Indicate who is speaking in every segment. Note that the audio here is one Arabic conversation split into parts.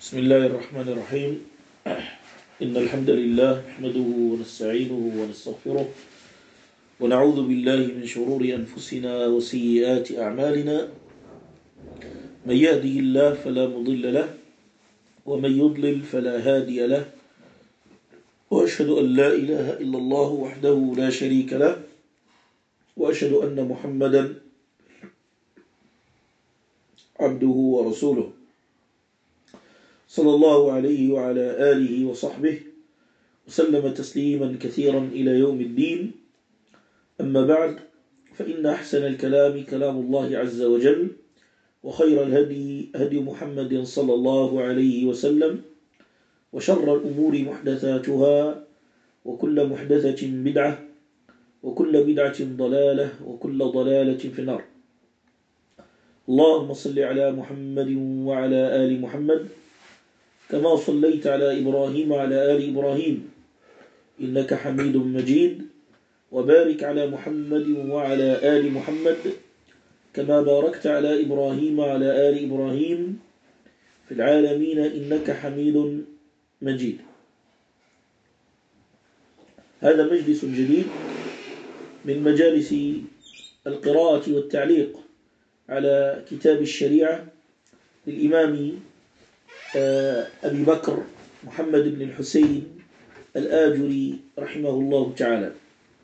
Speaker 1: بسم الله الرحمن الرحيم. إن الحمد لله نحمده ونستعينه ونستغفره ونعوذ بالله من شرور أنفسنا وسيئات أعمالنا. من يهدي الله فلا مضل له ومن يضلل فلا هادي له، وأشهد أن لا إله إلا الله وحده لا شريك له، وأشهد أن محمدا عبده ورسوله صلى الله عليه وعلى آله وصحبه وسلم تسليما كثيرا إلى يوم الدين. أما بعد، فإن أحسن الكلام كلام الله عز وجل، وخير الهدي هدي محمد صلى الله عليه وسلم، وشر الأمور محدثاتها، وكل محدثة بدعة، وكل بدعة ضلالة، وكل ضلالة في النار. اللهم صل على محمد وعلى آل محمد كما صليت على إبراهيم وعلى آل إبراهيم إنك حميد مجيد، وبارك على محمد وعلى آل محمد كما باركت على إبراهيم وعلى آل إبراهيم في العالمين إنك حميد مجيد. هذا مجلس جديد من مجالس القراءة والتعليق على كتاب الشريعة للإمام أبي بكر محمد بن الحسين الآجري رحمه الله تعالى.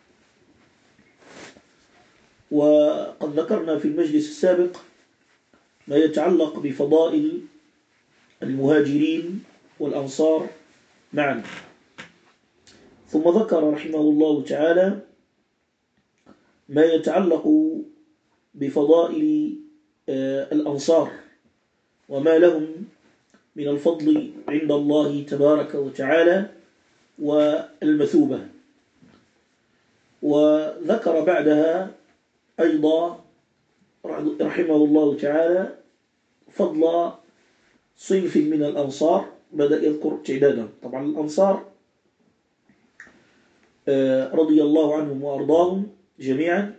Speaker 1: وقد ذكرنا في المجلس السابق ما يتعلق بفضائل المهاجرين والأنصار معا، ثم ذكر رحمه الله تعالى ما يتعلق بفضائل الأنصار وما لهم من الفضل عند الله تبارك وتعالى والمثوبة. وذكر بعدها أيضا رحمه الله تعالى فضل صنف من الأنصار، بدأ يذكر تعدادهم. طبعا الأنصار رضي الله عنهم وأرضاهم جميعا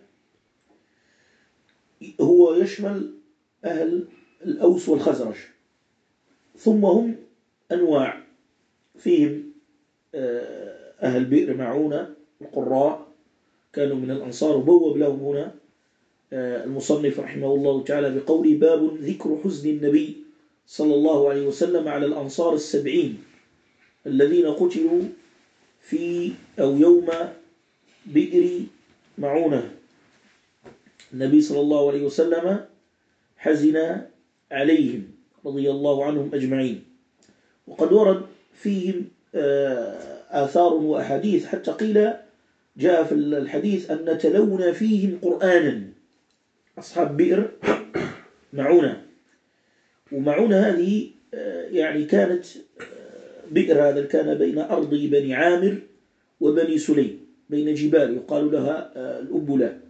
Speaker 1: هو يشمل أهل الأوس والخزرج، ثم هم أنواع، فيهم أهل بئر معونة القراء كانوا من الأنصار، وبوب لهم هنا المصنف رحمه الله تعالى بقول: باب ذكر حزن النبي صلى الله عليه وسلم على الأنصار 70 الذين قتلوا في أو يوم بئر معونة. النبي صلى الله عليه وسلم حزن عليهم رضي الله عنهم أجمعين، وقد ورد فيهم آثار وأحاديث، حتى قيل جاء في الحديث أن تلونا فيهم قرآنا، أصحاب بئر معونة. ومعونة هذه يعني كانت بئر هذا كان بين أرض بني عامر وبني سليم، بين جبال يقال لها الأبلة.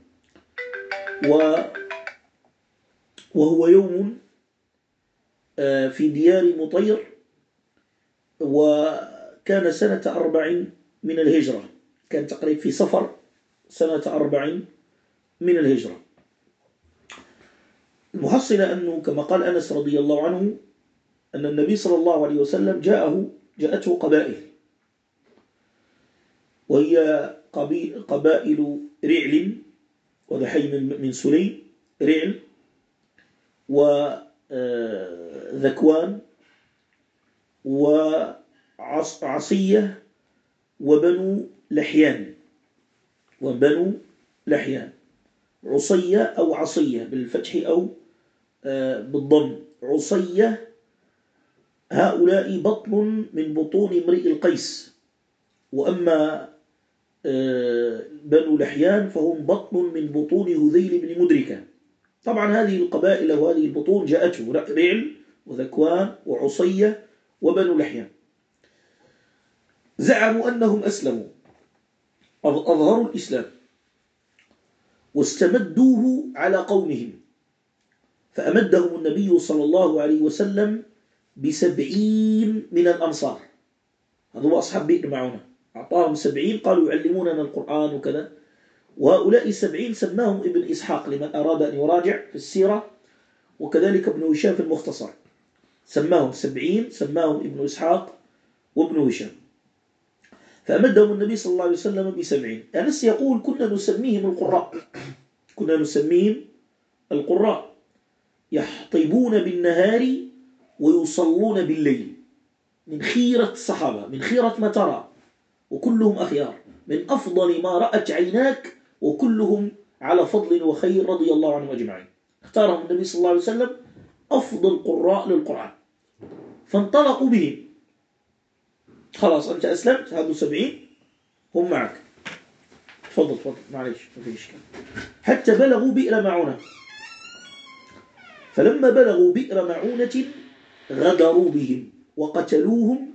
Speaker 1: وهو يوم في ديار مطير، وكان سنة 4 من الهجرة، كان تقريبا في صفر سنة 4 من الهجرة. المحصلة أنه كما قال أنس رضي الله عنه أن النبي صلى الله عليه وسلم جاءته قبائل، وهي قبائل رعل وذحي من سليم، رعل وذكوان وعصية وبنو لحيان. عصية أو عصية بالفتح أو بالضم. عصية هؤلاء بطن من بطون امرئ القيس، وأما بنو لحيان فهم بطن من بطون هذيل بن مدركة. طبعا هذه القبائل وهذه البطون جاءته رعل وذكوان وعصية وبنو لحيان. زعموا أنهم أسلموا، أظهروا الإسلام واستمدوه على قومهم، فأمدهم النبي صلى الله عليه وسلم ب70 من الأنصار. هذا هو أصحاب بئر معونة، أعطاهم 70، قالوا يعلموننا القرآن وكذا. وهؤلاء 70 سماهم ابن إسحاق لمن أراد أن يراجع في السيرة، وكذلك ابن هشام في المختصر. سماهم 70، سماهم ابن إسحاق وابن هشام، فأمدهم النبي صلى الله عليه وسلم ب70. أنس يقول كنا نسميهم القراء، كنا نسميهم القراء، يحطبون بالنهار ويصلون بالليل، من خيرة الصحابة، من خيرة ما ترى، وكلهم أخيار، من أفضل ما رأت عيناك، وكلهم على فضل وخير رضي الله عنهم أجمعين. اختارهم النبي صلى الله عليه وسلم أفضل قراء للقرآن، فانطلقوا بهم. خلاص أنت أسلمت، هذو 70 هم معك، تفضل معليش ما في إشكال. حتى بلغوا بئر معونة، فلما بلغوا بئر معونة غدروا بهم وقتلوهم،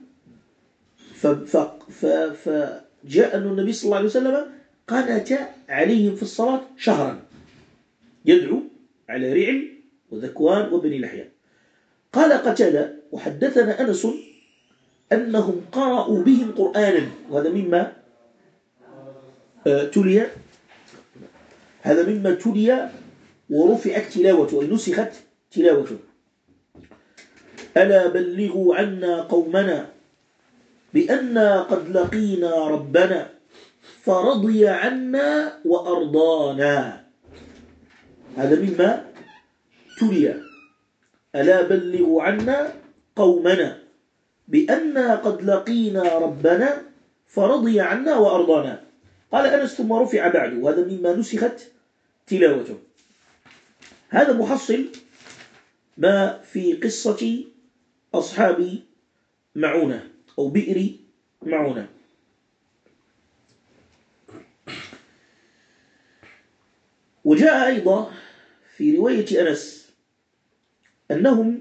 Speaker 1: فجاء النبي صلى الله عليه وسلم قنت عليهم في الصلاة شهرا، يدعو على رعل وذكوان وبني لحيان. قال قتادة وحدثنا أنس أنهم قرأوا بهم قرآنا، وهذا مما تلي، هذا مما تلي ورفعت تلاوته ونسخت تلاوته. ألا بلغوا عنا قومنا بأننا قد لقينا ربنا فرضي عنا وأرضانا، هذا مما تلي. ألا بلغوا عنا قومنا بأننا قد لقينا ربنا فرضي عنا وأرضانا. قال أنس ثم رفع بعد، وهذا مما نسخت تلاوته. هذا محصل ما في قصة أصحاب معونة أو بئر معونة. وجاء أيضا في رواية أنس أنهم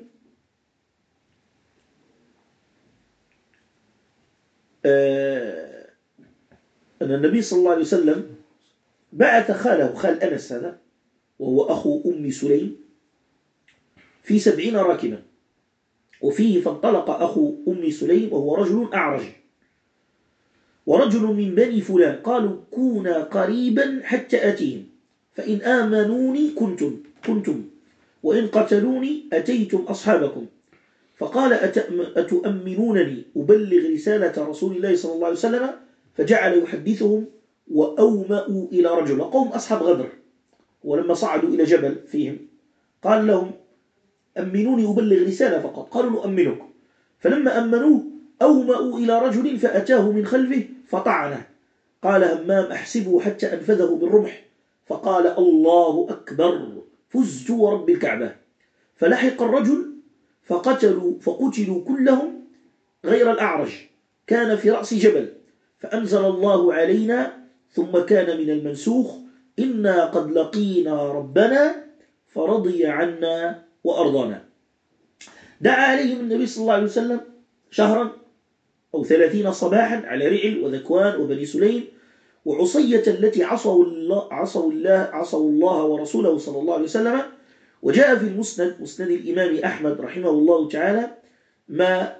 Speaker 1: أن النبي صلى الله عليه وسلم بعث خاله، خال أنس هذا وهو أخو أم سليم، في 70 راكبا، وفيه فانطلق أخو أم سليم وهو رجل أعرج ورجل من بني فلان، قالوا كونا قريبا حتى أتيهم، فإن آمنوني كنتم وإن قتلوني أتيتم أصحابكم. فقال أتؤمنونني أبلغ رسالة رسول الله صلى الله عليه وسلم؟ فجعل يحدثهم وأومأوا إلى رجل، قوم أصحاب غدر، ولما صعدوا إلى جبل فيهم قال لهم أمنوني أبلغ رسالة فقط، قالوا نؤمنك. فلما أمنوه أومأوا إلى رجل فأتاه من خلفه فطعنه. قال همام أحسبه حتى أنفذه بالرمح، فقال الله أكبر فزت ورب الكعبة. فلحق الرجل فقتلوا كلهم غير الأعرج، كان في رأس جبل، فأنزل الله علينا ثم كان من المنسوخ إنا قد لقينا ربنا فرضي عنا وأرضانا. دعا عليهم النبي صلى الله عليه وسلم شهرا أو 30 صباحا على رعل وذكوان وبني سليم وعصية التي عصوا الله ورسوله صلى الله عليه وسلم. وجاء في المسند، مسند الإمام أحمد رحمه الله تعالى، ما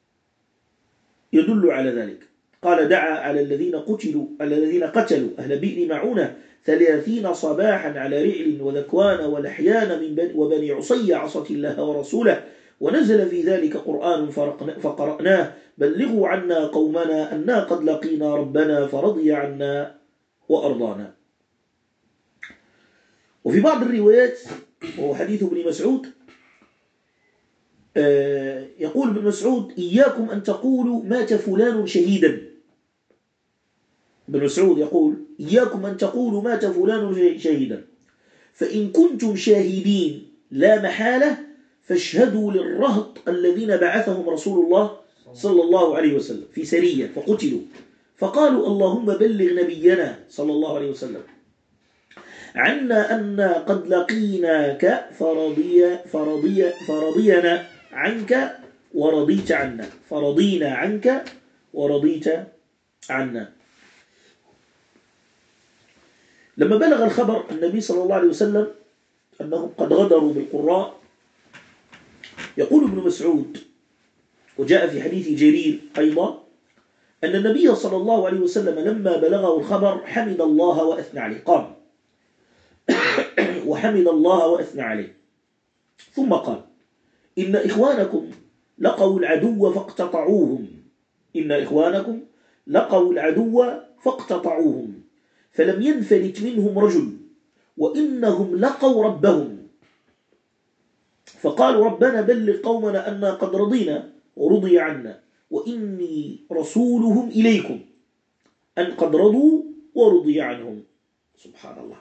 Speaker 1: يدل على ذلك. قال دعا على الذين قتلوا أهل بئر معونة 30 صباحا على رعل وذكوان ولحيان وبني عصية عصت الله ورسوله، ونزل في ذلك قرآن فقرأناه بلغوا عنا قومنا أنا قد لقينا ربنا فرضي عنا وأرضانا. وفي بعض الروايات، وهو حديث ابن مسعود، يقول ابن مسعود إياكم أن تقولوا مات فلان شهيدا. ابن مسعود يقول إياكم أن تقولوا مات فلان شهيدا، فإن كنتم شاهدين لا محالة فاشهدوا للرهط الذين بعثهم رسول الله صلى الله عليه وسلم في سرية فقتلوا، فقالوا اللهم بلغ نبينا صلى الله عليه وسلم عنا أن قد لقيناك فرضينا عنك ورضيت عنا، فرضينا عنك ورضيت عنا. لما بلغ الخبر النبي صلى الله عليه وسلم أنهم قد غدروا بالقراء، يقول ابن مسعود وجاء في حديث جرير أيضا أن النبي صلى الله عليه وسلم لما بلغه الخبر حمد الله وأثنى عليه، قام وحمد الله وأثنى عليه، ثم قال إن إخوانكم لقوا العدو فاقتطعوهم إن إخوانكم لقوا العدو فاقتطعوهم فلم ينفلت منهم رجل وإنهم لقوا ربهم فقالوا ربنا بلغ قومنا أننا قد رضينا ورضي عنا وإني رسولهم إليكم أن قد رضوا ورضي عنهم. سبحان الله.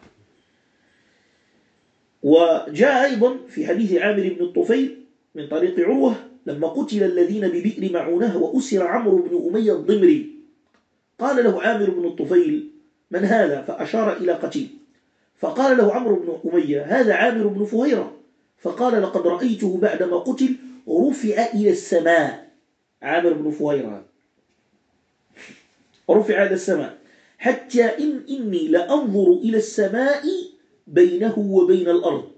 Speaker 1: وجاء أيضا في حديث عامر بن الطفيل من طريق عروة لما قتل الذين ببئر معونه وأسر عمرو بن أمية الضمري قال له عامر بن الطفيل من هذا؟ فأشار إلى قتيل فقال له عمرو بن أمية هذا عامر بن فهيرة فقال لقد رأيته بعدما قتل رفع إلى السماء. عامر بن فهيرة رفع إلى السماء حتى إني لأنظر إلى السماء بينه وبين الأرض.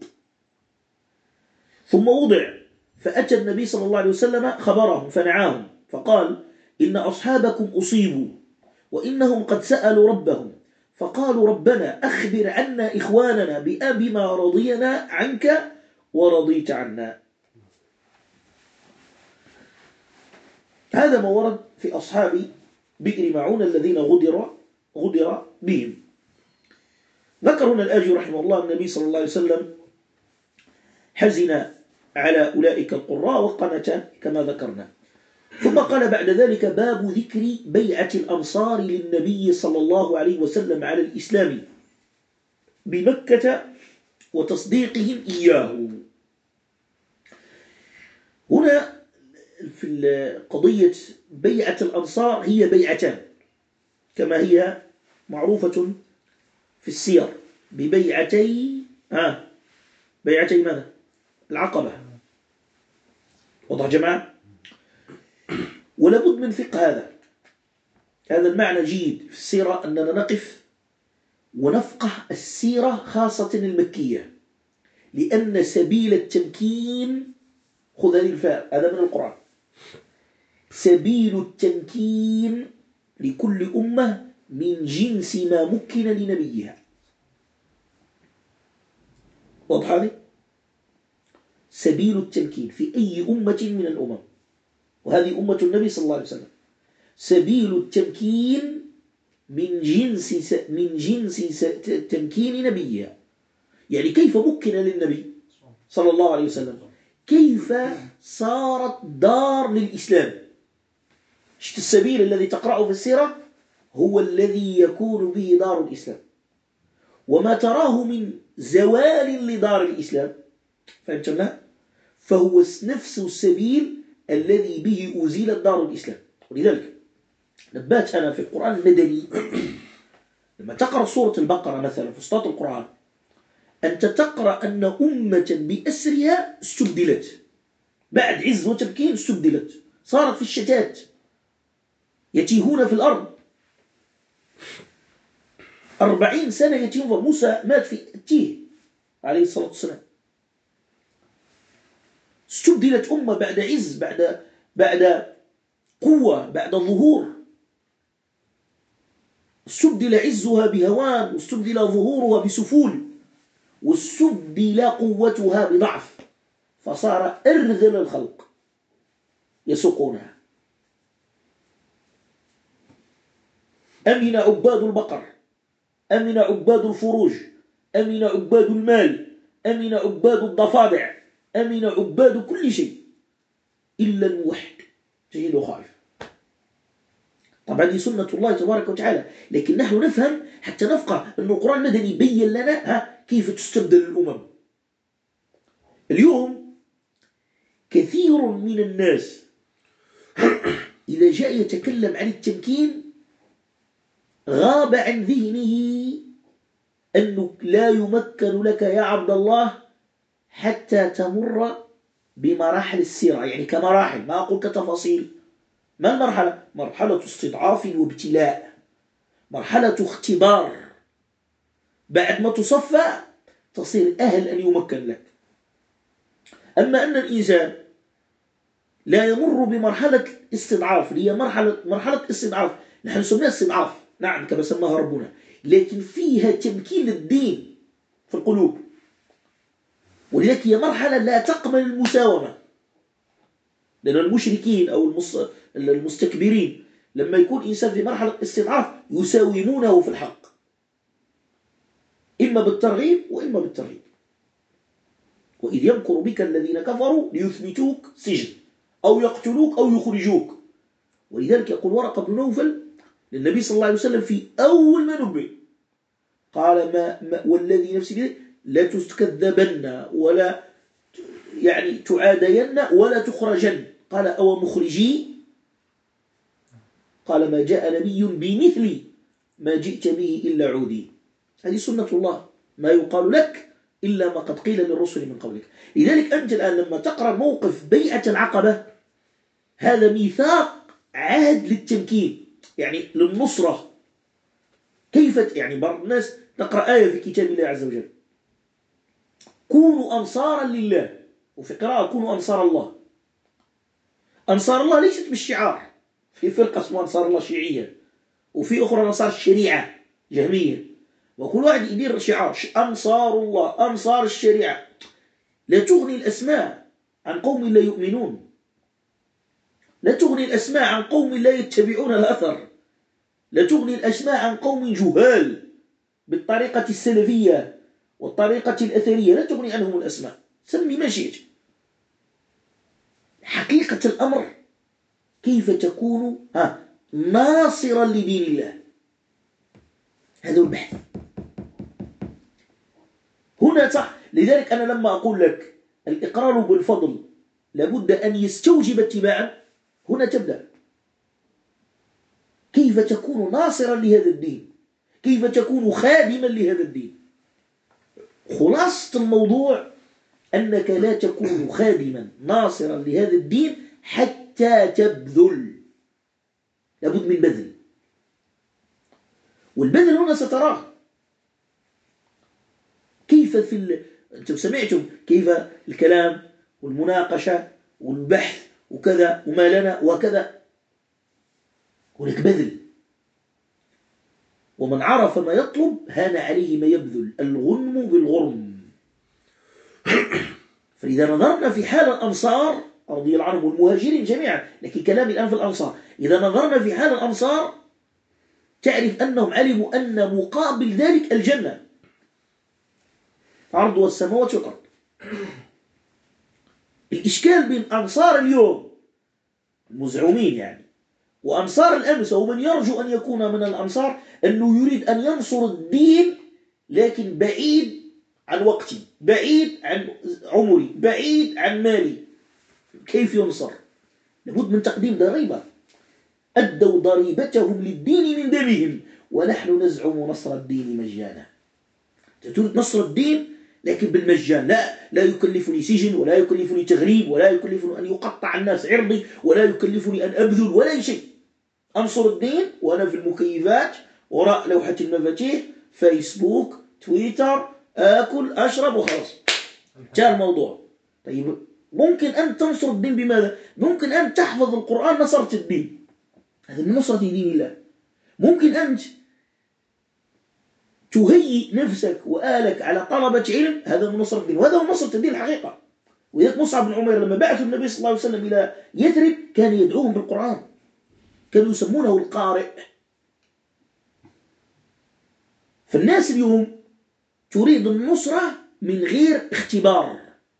Speaker 1: ثم وضع فأتى النبي صلى الله عليه وسلم خبرهم فنعاهم فقال إن أصحابكم أصيبوا وإنهم قد سألوا ربهم فقالوا ربنا أخبر عنا إخواننا بما رضينا عنك ورضيت عنا. هذا ما ورد في أصحاب بئر معون الذين غدر بهم. ذكر هنا الآجي رحمه الله النبي صلى الله عليه وسلم حزن على أولئك القراء وقنت كما ذكرنا. ثم قال بعد ذلك باب ذكر بيعة الأنصار للنبي صلى الله عليه وسلم على الإسلام بمكة وتصديقهم إياه. هنا في قضية بيعة الأنصار هي بيعتان كما هي معروفة في السير ببيعتي بيعتي ماذا؟ العقبة. وضع جماعة. ولابد من فقه هذا المعنى جيد في السيرة أننا نقف ونفقه السيرة خاصة المكية لأن سبيل التمكين خذ هذه الفاء هذا من القرآن سبيل التمكين لكل أمة من جنس ما مكن لنبيها. واضح هذه؟ سبيل التمكين في أي أمة من الأمم وهذه أمة النبي صلى الله عليه وسلم سبيل التمكين من جنس تمكين نبيها. يعني كيف مكن للنبي صلى الله عليه وسلم كيف صارت دار للإسلام. السبيل الذي تقرأه في السيرة هو الذي يكون به دار الإسلام وما تراه من زوال لدار الإسلام فهمتنا فهو نفس السبيل الذي به أزيلت دار الإسلام. ولذلك نبات أنا في القرآن المدني لما تقرأ سورة البقرة مثلا في وسط القرآن أنت تقرأ أن أمة بأسرها استبدلت بعد عز وتمكين استبدلت صارت في الشتات يتيهون في الأرض 40 سنة يتيهون. موسى مات في التيه عليه الصلاة والسلام. استبدلت أمة بعد عز بعد قوة بعد ظهور استبدل عزها بهوان واستبدل ظهورها بسفول واستبدل قوتها بضعف فصار أرذل الخلق يسوقونها. أمن عباد البقر أمن عباد الفروج أمن عباد المال أمن عباد الضفادع أمن عباد كل شيء إلا الموحد جيد وخائف. طبعا دي سنة الله تبارك وتعالى لكن نحن نفهم حتى نفقه أن القرآن المدني يبين لنا كيف تستبدل الأمم. اليوم كثير من الناس إذا جاء يتكلم عن التمكين غاب عن ذهنه أنه لا يمكن لك يا عبد الله حتى تمر بمراحل السيرة يعني كمراحل ما أقول كتفاصيل. ما المرحلة؟ مرحلة استضعاف وابتلاء مرحلة اختبار بعد ما تصفى تصير أهل أن يمكن لك. أما أن الإنسان لا يمر بمرحلة استضعاف هي مرحلة استضعاف نحن نسميها استضعاف نعم كما سماها ربنا لكن فيها تمكين الدين في القلوب ولذلك هي مرحلة لا تقبل المساومة لأن المشركين أو المستكبرين لما يكون إنسان في مرحلة استضعاف يساومونه في الحق، إما بالترغيب وإما بالترهيب. وإذ يمكر بك الذين كفروا ليثبتوك سجن أو يقتلوك أو يخرجوك. ولذلك يقول ورقة بن نوفل للنبي صلى الله عليه وسلم في أول ما نبئ، قال ما والذي نفسي بيده لا تكذبن ولا يعني تعادين ولا تخرجن. قال أو مخرجي؟ قال ما جاء نبي بمثلي ما جئت به إلا عودي. هذه سنة الله، ما يقال لك إلا ما قد قيل للرسل من قبلك. لذلك أنت الآن لما تقرأ موقف بيعة العقبة، هذا ميثاق عهد للتمكين، يعني للنصرة. كيف يعني بعض الناس تقرأ آية في كتاب الله عز وجل كونوا أنصارا لله، وفي قراءة كونوا أنصار الله. أنصار الله ليست بالشعار، في فرقة اسمها أنصار الله شيعية، وفي أخرى أنصار الشريعة جهمية، وكل واحد يدير شعار أنصار الله أنصار الشريعة. لا تغني الأسماء عن قوم لا يؤمنون، لا تغني الأسماء عن قوم لا يتبعون الأثر، لا تغني الأسماء عن قوم جهال بالطريقة السلفية والطريقة الأثرية، لا تغني عنهم الأسماء، سمي ما شئت. حقيقة الأمر كيف تكون ناصرا لدين الله، هذا هو البحث هنا صح. لذلك أنا لما أقول لك الإقرار بالفضل لابد أن يستوجب اتباعا، هنا تبدأ كيف تكون ناصرا لهذا الدين، كيف تكون خادما لهذا الدين. خلاصة الموضوع أنك لا تكون خادما ناصرا لهذا الدين حتى تبذل، لابد من بذل، والبذل هنا ستراه. كيف أنتم سمعتم كيف الكلام والمناقشة والبحث وكذا وما لنا وكذا، هناك بذل. ومن عرف ما يطلب هان عليه ما يبذل، الغنم بالغرم. فإذا نظرنا في حال الأنصار رضي الله عنهم والمهاجرين جميعا، لكن كلامي الآن في الأنصار، إذا نظرنا في حال الأنصار تعرف أنهم علموا أن مقابل ذلك الجنة عرض السماوات والأرض. الإشكال بين أنصار اليوم المزعومين يعني وأنصار الأمس ومن يرجو أن يكون من الأنصار أنه يريد أن ينصر الدين لكن بعيد عن وقتي، بعيد عن عمري، بعيد عن مالي. كيف ينصر؟ لابد من تقديم ضريبة. أدوا ضريبتهم للدين من دمهم ونحن نزعم نصر الدين مجانا. تريد نصر الدين لكن بالمجان، لا يكلفني سجن ولا يكلفني تغريب ولا يكلفني أن يقطع الناس عرضي ولا يكلفني أن أبذل ولا شيء. أنصر الدين وأنا في المكيفات وراء لوحة المفاتيح، فيسبوك، تويتر، آكل أشرب وخلاص جاء الموضوع. طيب ممكن أن تنصر الدين بماذا؟ ممكن أن تحفظ القرآن نصرت الدين، هذا من نصرة دين الله. ممكن أن تهيئ نفسك وآلك على طلبة علم، هذا من نصرة الدين، وهذا هو نصرة الدين الحقيقة. وإذا مصعب بن عمير لما بعث النبي صلى الله عليه وسلم إلى يثرب كان يدعوهم بالقرآن، كانوا يسمونه القارئ. فالناس اليوم تريد النصرة من غير اختبار.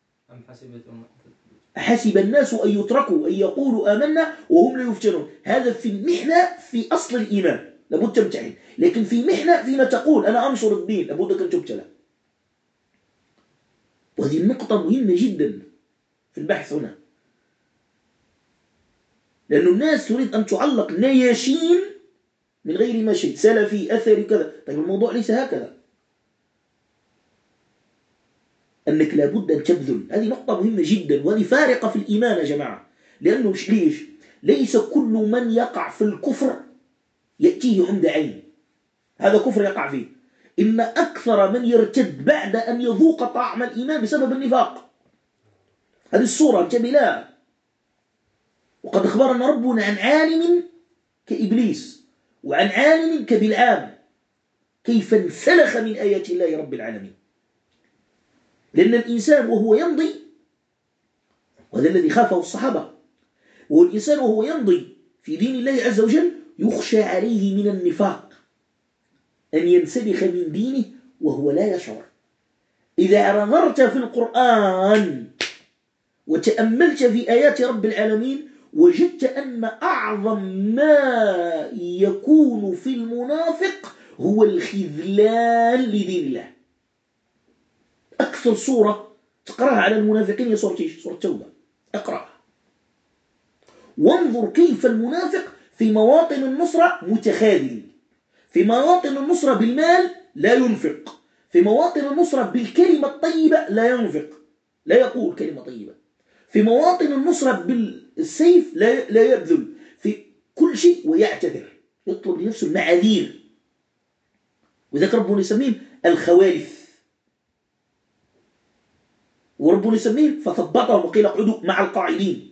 Speaker 1: حسب الناس أن يتركوا أن يقولوا آمنا وهم لا يفتنون. هذا في المحنة في أصل الإيمان لابد تمتحن، لكن في محنة فيما تقول أنا أنصر الدين لابد أن تبتلى. وهذه النقطة مهمة جدا في البحث هنا، لأن الناس تريد أن تعلق نياشين من غير ما شيء، سلفي أثري كذا. طيب الموضوع ليس هكذا، أنك لابد أن تبذل. هذه نقطة مهمة جدا، وهذه فارقة في الإيمان يا جماعة. لأنه ليس كل من يقع في الكفر يأتيه عند عين، هذا كفر يقع فيه. إن أكثر من يرتد بعد أن يذوق طعم الإيمان بسبب النفاق. هذه الصورة انتبه لها. وقد أخبرنا ربنا عن عالم كإبليس وعن عالم كبلعام كيف انسلخ من آيات الله رب العالمين. لأن الإنسان وهو يمضي، وهذا الذي خافه الصحابة، والإنسان وهو يمضي في دين الله عز وجل يخشى عليه من النفاق أن ينسلخ من دينه وهو لا يشعر. إذا نظرت في القرآن وتأملت في آيات رب العالمين وجدت أن أعظم ما يكون في المنافق هو الخذلان لدين الله. أكثر سورة تقرأها على المنافقين هي سورة التوبة. اقرأها وانظر كيف المنافق في مواطن النصرة متخاذل، في مواطن النصرة بالمال لا ينفق، في مواطن النصرة بالكلمة الطيبة لا ينفق، لا يقول كلمة طيبة، في مواطن النصرة بالسيف لا يبذل، في كل شيء ويعتذر، يطلب لنفسه المعاذير. وذلك ربنا يسميهم الخوالف، وربنا يسميهم فثبطهم وقيل اقعدوا مع القاعدين.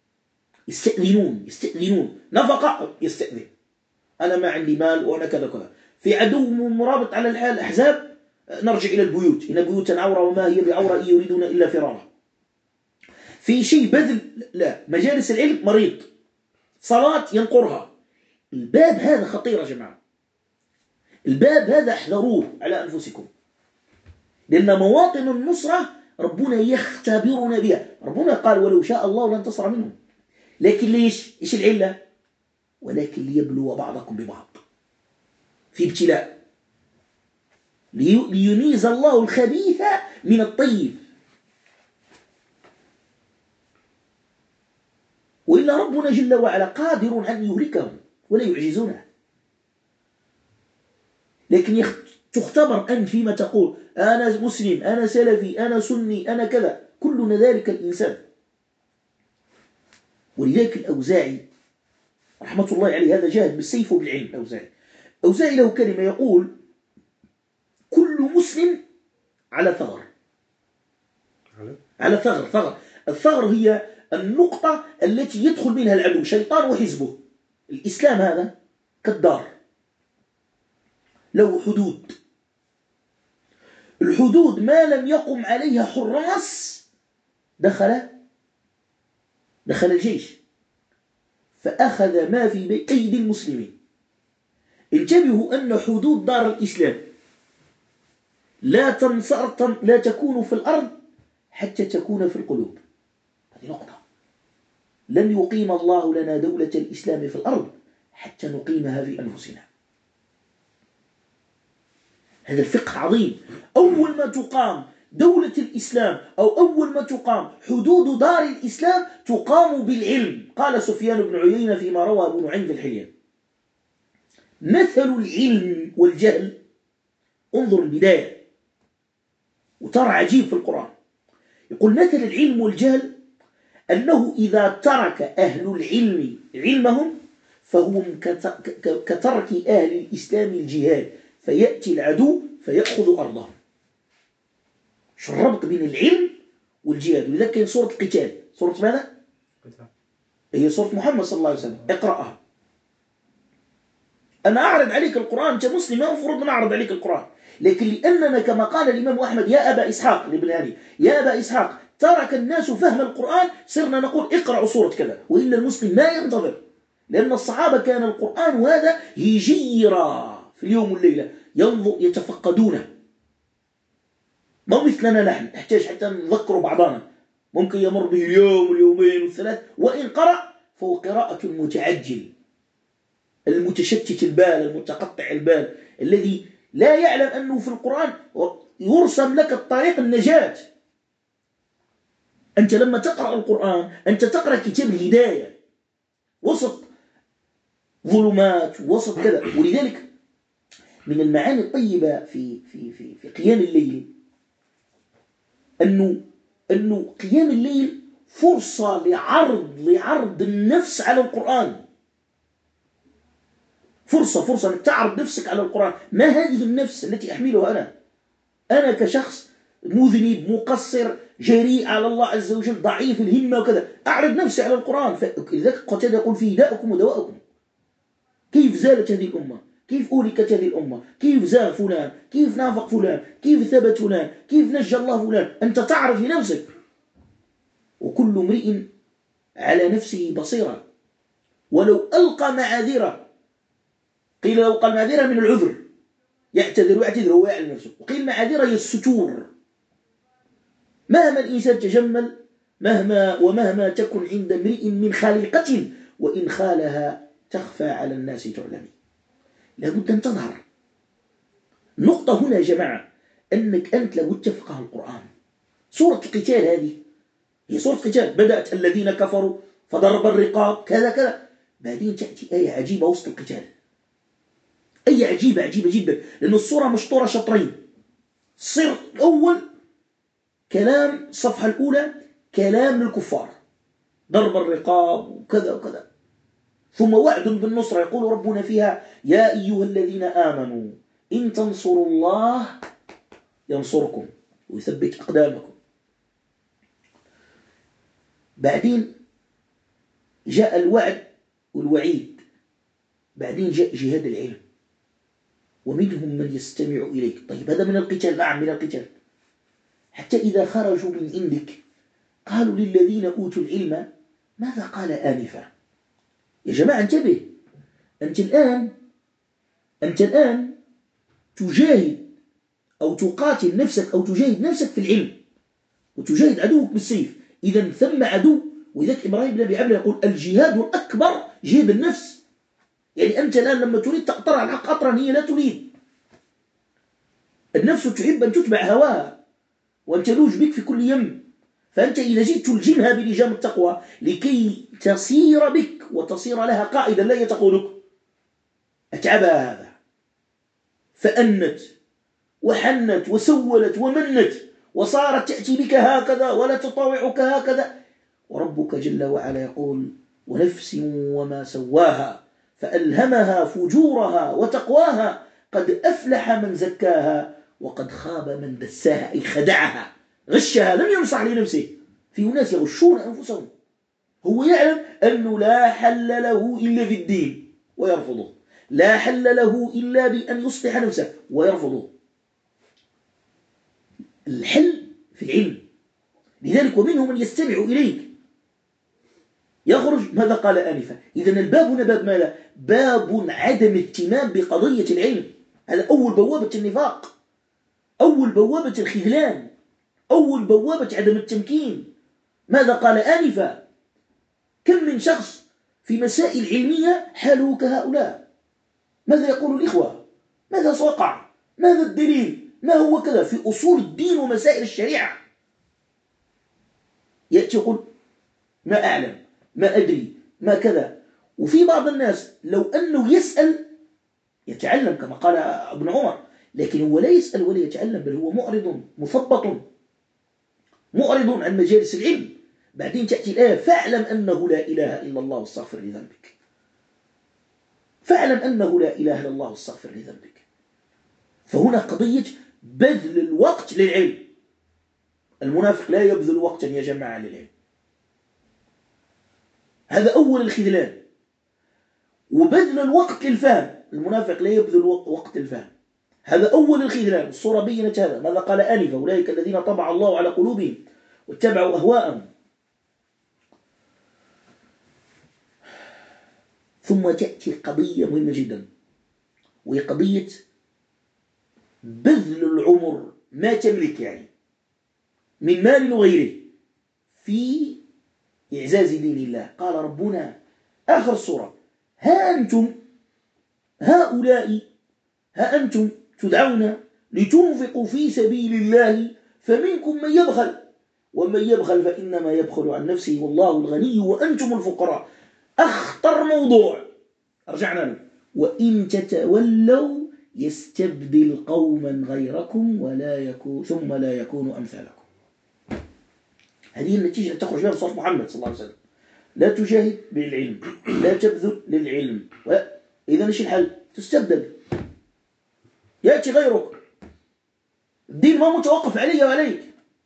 Speaker 1: يستأذنون نفقة يستأذن، أنا ما عندي مال وأنا كذا كذا. في عدو مرابط على الأحزاب نرجع إلى البيوت، إن بيوتا عورة وما هي بعورة إن يريدون إلا فرارا. في شيء بذل لا، مجالس العلم مريض، صلاة ينقرها. الباب هذا خطير يا جماعة، الباب هذا احذروه على أنفسكم، لأن مواطن النصرة ربنا يختبرنا بها. ربنا قال ولو شاء الله لانتصر منهم، لكن ليش؟ إيش العلة؟ ولكن ليبلو بعضكم ببعض، في ابتلاء، ليميز الله الخبيث من الطيب. وإلا ربنا جل وعلا قادر أن يهلكهم ولا يعجزونه. لكن تختبر أنت فيما تقول أنا مسلم، أنا سلفي، أنا سني، أنا كذا، كلنا ذلك الإنسان. ولذلك الأوزاعي رحمة الله عليه هذا جاهد بالسيف وبالعلم. أوزاعي له كلمة يقول كل مسلم على ثغر. على ثغر. الثغر هي النقطة التي يدخل منها العدو، شيطان وحزبه. الإسلام هذا كالدار له حدود، الحدود ما لم يقم عليها حراس دخل الجيش فأخذ ما في أيدي المسلمين. انتبهوا أن حدود دار الإسلام لا تكون في الأرض حتى تكون في القلوب. هذه نقطة. لن يقيم الله لنا دولة الإسلام في الأرض حتى نقيمها في أنفسنا. هذا الفقه عظيم. أول ما تقام دولة الإسلام أو أول ما تقام حدود دار الإسلام تقام بالعلم. قال سفيان بن عيينة فيما روى ابن نعيم في الحلية: مثل العلم والجهل، انظر البداية وترى عجيب في القرآن. يقول مثل العلم والجهل أنه إذا ترك أهل العلم علمهم فهم كترك أهل الإسلام الجهاد، فيأتي العدو فيأخذ أرضهم. شو الربط بين العلم والجهاد؟ ولذلك كان سورة القتال، سورة ماذا؟ هي سورة محمد صلى الله عليه وسلم، اقرأها. أنا أعرض عليك القرآن، أنت مسلم ما أفرض أن أعرض عليك القرآن، لكن لأننا كما قال الإمام أحمد يا أبا إسحاق لابن هاني، يا أبا إسحاق ترك الناس فهم القرآن صرنا نقول اقرأوا سورة كذا، وإلا المسلم ما ينتظر. لأن الصحابة كان القرآن هذا يجيرا في اليوم والليلة يتفقدونه. ما مثلنا نحن نحتاج حتى نذكر بعضنا، ممكن يمر به اليوم واليومين والثلاث، وإن قرأ فهو قراءة المتعجل المتشتت البال المتقطع البال الذي لا يعلم أنه في القرآن يرسم لك الطريق النجاة. أنت لما تقرأ القرآن أنت تقرأ كتاب الهداية وسط ظلمات وسط كذا. ولذلك من المعاني الطيبة في قيام الليل أنه قيام الليل فرصة لعرض النفس على القرآن. فرصة أنك تعرض نفسك على القرآن. ما هذه النفس التي أحملها أنا كشخص مذنب مقصر جريء على الله عز وجل ضعيف الهمة وكذا، أعرض نفسي على القرآن. لذلك قتادة يقول فيه داؤكم ودواؤكم. كيف زالت هذه الأمة، كيف أهلكت هذه الأمة، كيف زاغ فلان، كيف نافق فلان، كيف ثبت فلان، كيف نجى الله فلان. أنت تعرف لنفسك. وكل امرئ على نفسه بصيرة ولو ألقى معاذيره. قيل لو ألقى المعاذير من العذر، يعتذر ويعتذر هو يعلم نفسه، وقيل معاذيره هي الستور. مهما الإنسان تجمل، ومهما تكن عند امرئ من خليقة، وإن خالها تخفى على الناس تعلم. لابد أن تظهر. النقطة هنا يا جماعة أنك أنت لابد تفقه القرآن. سورة القتال هذه هي سورة القتال، بدأت الذين كفروا فضرب الرقاب كذا كذا، بعدين تأتي آية عجيبة وسط القتال، آية عجيبة جدا، لأن السورة مشطورة شطرين. الصير الأول كلام، الصفحة الأولى كلام للكفار، ضرب الرقاب وكذا وكذا، ثم وعد بالنصر يقول ربنا فيها يا أيها الذين آمنوا إن تنصروا الله ينصركم ويثبت أقدامكم. بعدين جاء الوعد والوعيد، بعدين جاء جهاد العلم، ومنهم من يستمع إليك. طيب هذا من القتال، نعم من القتال. حتى إذا خرجوا من عندك قالوا للذين أوتوا العلم ماذا قال آنفا. يا جماعة انتبه، أنت الآن تجاهد أو تقاتل نفسك أو تجاهد نفسك في العلم، وتجاهد عدوك بالسيف. إذا ثم عدو. وذلك إبراهيم بن أبي عبلة يقول الجهاد الأكبر جهاد النفس. يعني أنت الآن لما تريد تقطر على الحق قطرا هي لا تريد. النفس تحب أن تتبع هواها وأن تلوج بك في كل يم، فأنت إذا جئت تلجمها بلجام التقوى لكي تصير بك وتصير لها قائدا لا تقودك، أتعبها هذا، فأنت وحنت وسولت ومنت وصارت تأتي بك هكذا ولا تطاوعك هكذا. وربك جل وعلا يقول ونفس وما سواها فألهمها فجورها وتقواها قد أفلح من زكاها وقد خاب من دساها، أي خدعها غشها، لم ينصح لنفسه. في ناس يغشون أنفسهم، هو يعلم أنه لا حل له إلا في الدين ويرفضه، لا حل له إلا بأن يصلح نفسه ويرفضه. الحل في العلم. لذلك ومنهم من يستمع إليك يخرج ماذا قال آنفا. إذن الباب هنا باب ماذا؟ باب عدم اهتمام بقضية العلم. هذا أول بوابة النفاق، أول بوابة الخذلان، أول بوابة عدم التمكين. ماذا قال آنفا؟ كم من شخص في مسائل علمية حاله كهؤلاء. ماذا يقول الإخوة؟ ماذا وقع؟ ماذا الدليل؟ ما هو كذا في أصول الدين ومسائل الشريعة؟ يأتي يقول ما أعلم، ما أدري، ما كذا. وفي بعض الناس لو أنه يسأل يتعلم كما قال ابن عمر، لكن هو لا يسأل ولا يتعلم، بل هو معرض مثبط معرض عن مجالس العلم. بعدين تأتي الآية فاعلم أنه لا إله إلا الله واستغفر لذنبك. فاعلم أنه لا إله إلا الله واستغفر لذنبك. فهنا قضية بذل الوقت للعلم. المنافق لا يبذل وقتا يا جماعة للعلم، هذا أول الخذلان. وبذل الوقت للفهم، المنافق لا يبذل وقت الفهم، هذا أول الخذلان. الصورة بينت هذا. ماذا قال آنفا؟ أولئك الذين طبع الله على قلوبهم واتبعوا أهواءهم. ثم تأتي قضية مهمة جدا، وهي قضية بذل العمر ما تملك يعني من مال وغيره في إعزاز دين الله. قال ربنا آخر السورة ها أنتم تدعون لتنفقوا في سبيل الله فمنكم من يبخل ومن يبخل فإنما يبخل عن نفسه والله الغني وأنتم الفقراء. أخطر موضوع رجعنا له. وإن تتولوا يستبدل قوما غيركم ثم لا يكونوا أمثالكم. هذه النتيجة تخرج بها صوت محمد صلى الله عليه وسلم. لا تجاهد بالعلم، لا تبذل للعلم، إذا إيش الحل؟ تستبدل، يأتي غيرك. الدين ما متوقف علي وعليك.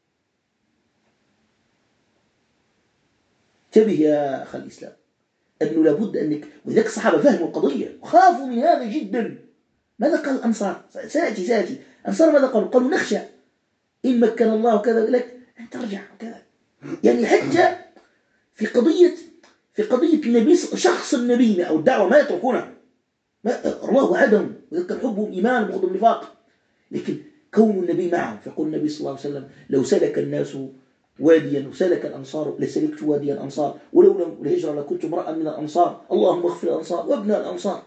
Speaker 1: انتبه يا أخي الإسلام أنه لابد أنك، وذلك الصحابة فهموا القضية وخافوا من هذا جدا. ماذا قال الأنصار؟ سأتي أنصار ماذا قالوا؟ قالوا نخشى إن مكن الله كذا لك أن ترجع كذا. يعني حتى في قضية النبي، شخص النبي أو الدعوة ما يتركونه، الله وعدهم وذكر حبهم إيمان وبغضهم نفاق، لكن كون النبي معهم. فيقول النبي صلى الله عليه وسلم: لو سلك الناس واديا وسلك الأنصار لسلكت وادي الأنصار، ولولا الهجرة لكنت امرأ من الأنصار، اللهم اغفر الأنصار وابن الأنصار.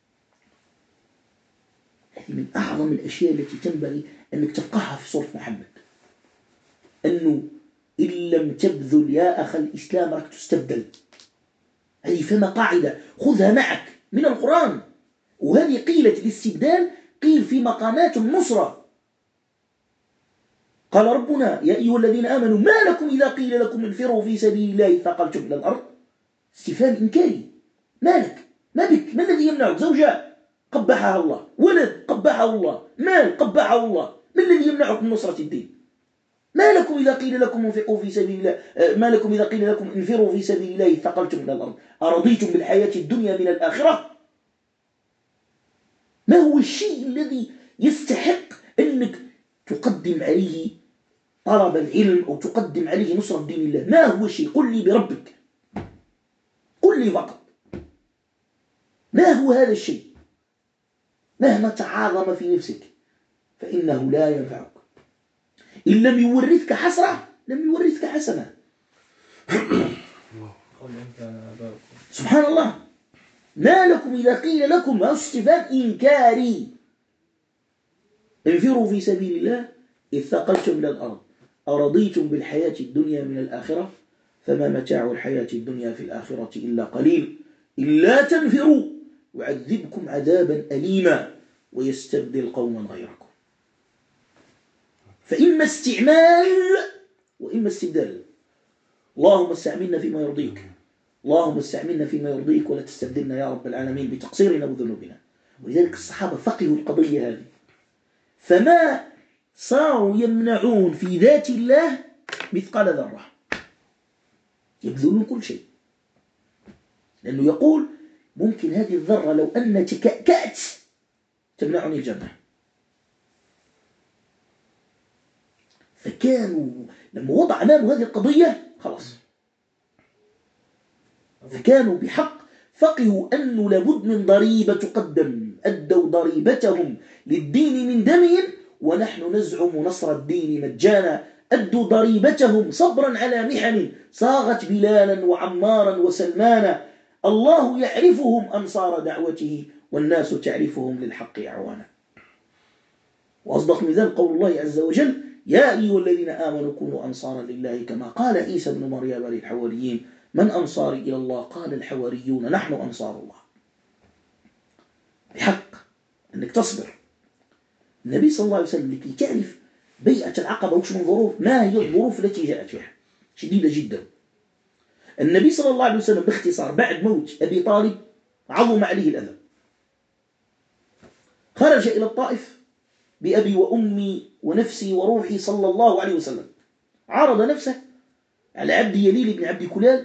Speaker 1: هذه من أعظم الأشياء التي تنبغي أنك تفقهها في سورة محمد، أنه إن لم تبذل يا أخ الإسلام راك تستبدل. هذه فما قاعدة خذها معك من القرآن. وهذه قيلة الاستبدال قيل في مقامات النصرة. قال ربنا: يا أيها الذين آمنوا ما لكم إذا قيل لكم انفروا في سبيل الله ثقلتم إلى الأرض. استفهام إنكاري. مالك؟ ما بك؟ ما الذي يمنعك؟ زوجة قبحها الله، ولد قبحه الله، مال قبحه الله، ما الذي يمنعك من نصرة الدين؟ ما لكم إذا قيل لكم انفقوا في سبيل الله، ما لكم إذا قيل لكم انفروا في سبيل الله ثقلتم إلى الأرض أرضيتم بالحياة الدنيا من الآخرة. ما هو الشيء الذي يستحق أنك تقدم عليه طلب العلم أو تقدم عليه نصرة دين الله؟ ما هو الشيء؟ قل لي بربك، قل لي فقط ما هو هذا الشيء. مهما تعاظم في نفسك فإنه لا ينفعك. إن لم يورثك حسرة لم يورثك حسنة. سبحان الله. ما لكم إذا قيل لكم، استفهام إنكاري، انفروا في سبيل الله إذ ثقلتم إلى الأرض أرضيتم بالحياة الدنيا من الآخرة فما متاع الحياة الدنيا في الآخرة إلا قليل إلا تنفروا يعذبكم عذابا أليما ويستبدل قوما غيركم. فإما استعمال وإما استبدال. اللهم استعملنا فيما يرضيك، اللهم استعملنا فيما يرضيك ولا تستبدلنا يا رب العالمين بتقصيرنا وذنوبنا. ولذلك الصحابة فقهوا القضية هذه، فما صاروا يمنعون في ذات الله مثقال ذرة، يبذلون كل شيء. لأنه يقول ممكن هذه الذرة لو أن تكأكأت تمنعني الجنة. فكانوا لما وضع أمامه هذه القضية خلاص، فكانوا بحق فقهوا أنه لابد من ضريبة تقدم. أدوا ضريبتهم للدين من دمهم ونحن نزعم نصر الدين مجانا. أدوا ضريبتهم صبرا على محن صاغت بلالا وعمارا وسلمانا. الله يعرفهم أنصار دعوته والناس تعرفهم للحق أعوانا. وأصدق من ذلك قول الله عز وجل: يا أيها الذين آمنوا كونوا أنصارا لله كما قال عيسى بن مريم للحواريين: من أنصاري إلى الله؟ قال الحواريون نحن أنصار الله. بحق أنك تصبر. النبي صلى الله عليه وسلم لكي تعرف بيعة العقبة وش من ظروف، ما هي الظروف التي جاءت فيها شديدة جدا. النبي صلى الله عليه وسلم باختصار بعد موت أبي طالب عظم عليه الأذى، خرج إلى الطائف بأبي وأمي ونفسي وروحي صلى الله عليه وسلم، عرض نفسه على عبد يليل بن عبد كلال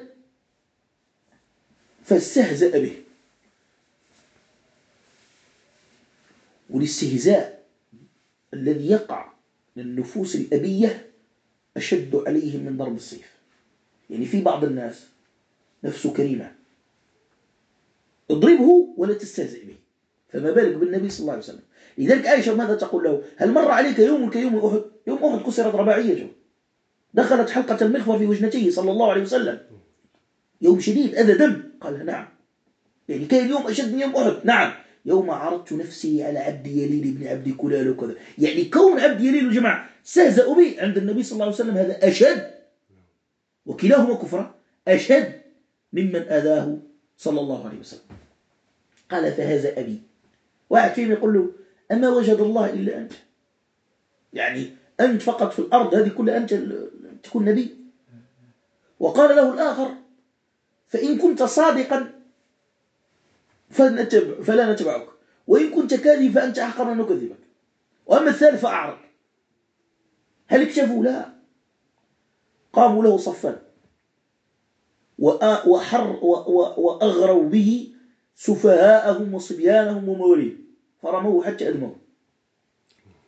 Speaker 1: فاستهزأ به. والاستهزاء الذي يقع للنفوس الأبية أشد عليهم من ضرب السيف. يعني في بعض الناس نفسه كريمة، اضربه ولا تستهزئ به، فما بالك بالنبي صلى الله عليه وسلم. لذلك عائشة ماذا تقول له؟ هل مر عليك يوم كيوم أحد؟ يوم أحد كسرت رباعيته، دخلت حلقة المخفر في وجنته صلى الله عليه وسلم، يوم شديد أذى دم. قال نعم. يعني كان يوم أشد من يوم أحد؟ نعم. يوم عرضت نفسي على عبد يليل بن عبد كلال وكذا. يعني كون عبد يليل الجماعة استهزأوا به عند النبي صلى الله عليه وسلم هذا أشد، وكلاهما كفرا، أشد ممن أذاه صلى الله عليه وسلم. قال فهذا أبي. واحد فيهم يقول له أما وجد الله إلا أنت؟ يعني أنت فقط في الأرض هذه كلها أنت تكون نبي؟ وقال له الآخر فإن كنت صادقا فلا نتبعك، وإن كنت كاذب فأنت أحقر أن نكذبك، وأما الثالث فأعرض. هل اكتفوا؟ لا، قاموا له صفا وأغروا به سفهاءهم وصبيانهم ومواليهم فرموه حتى أدموه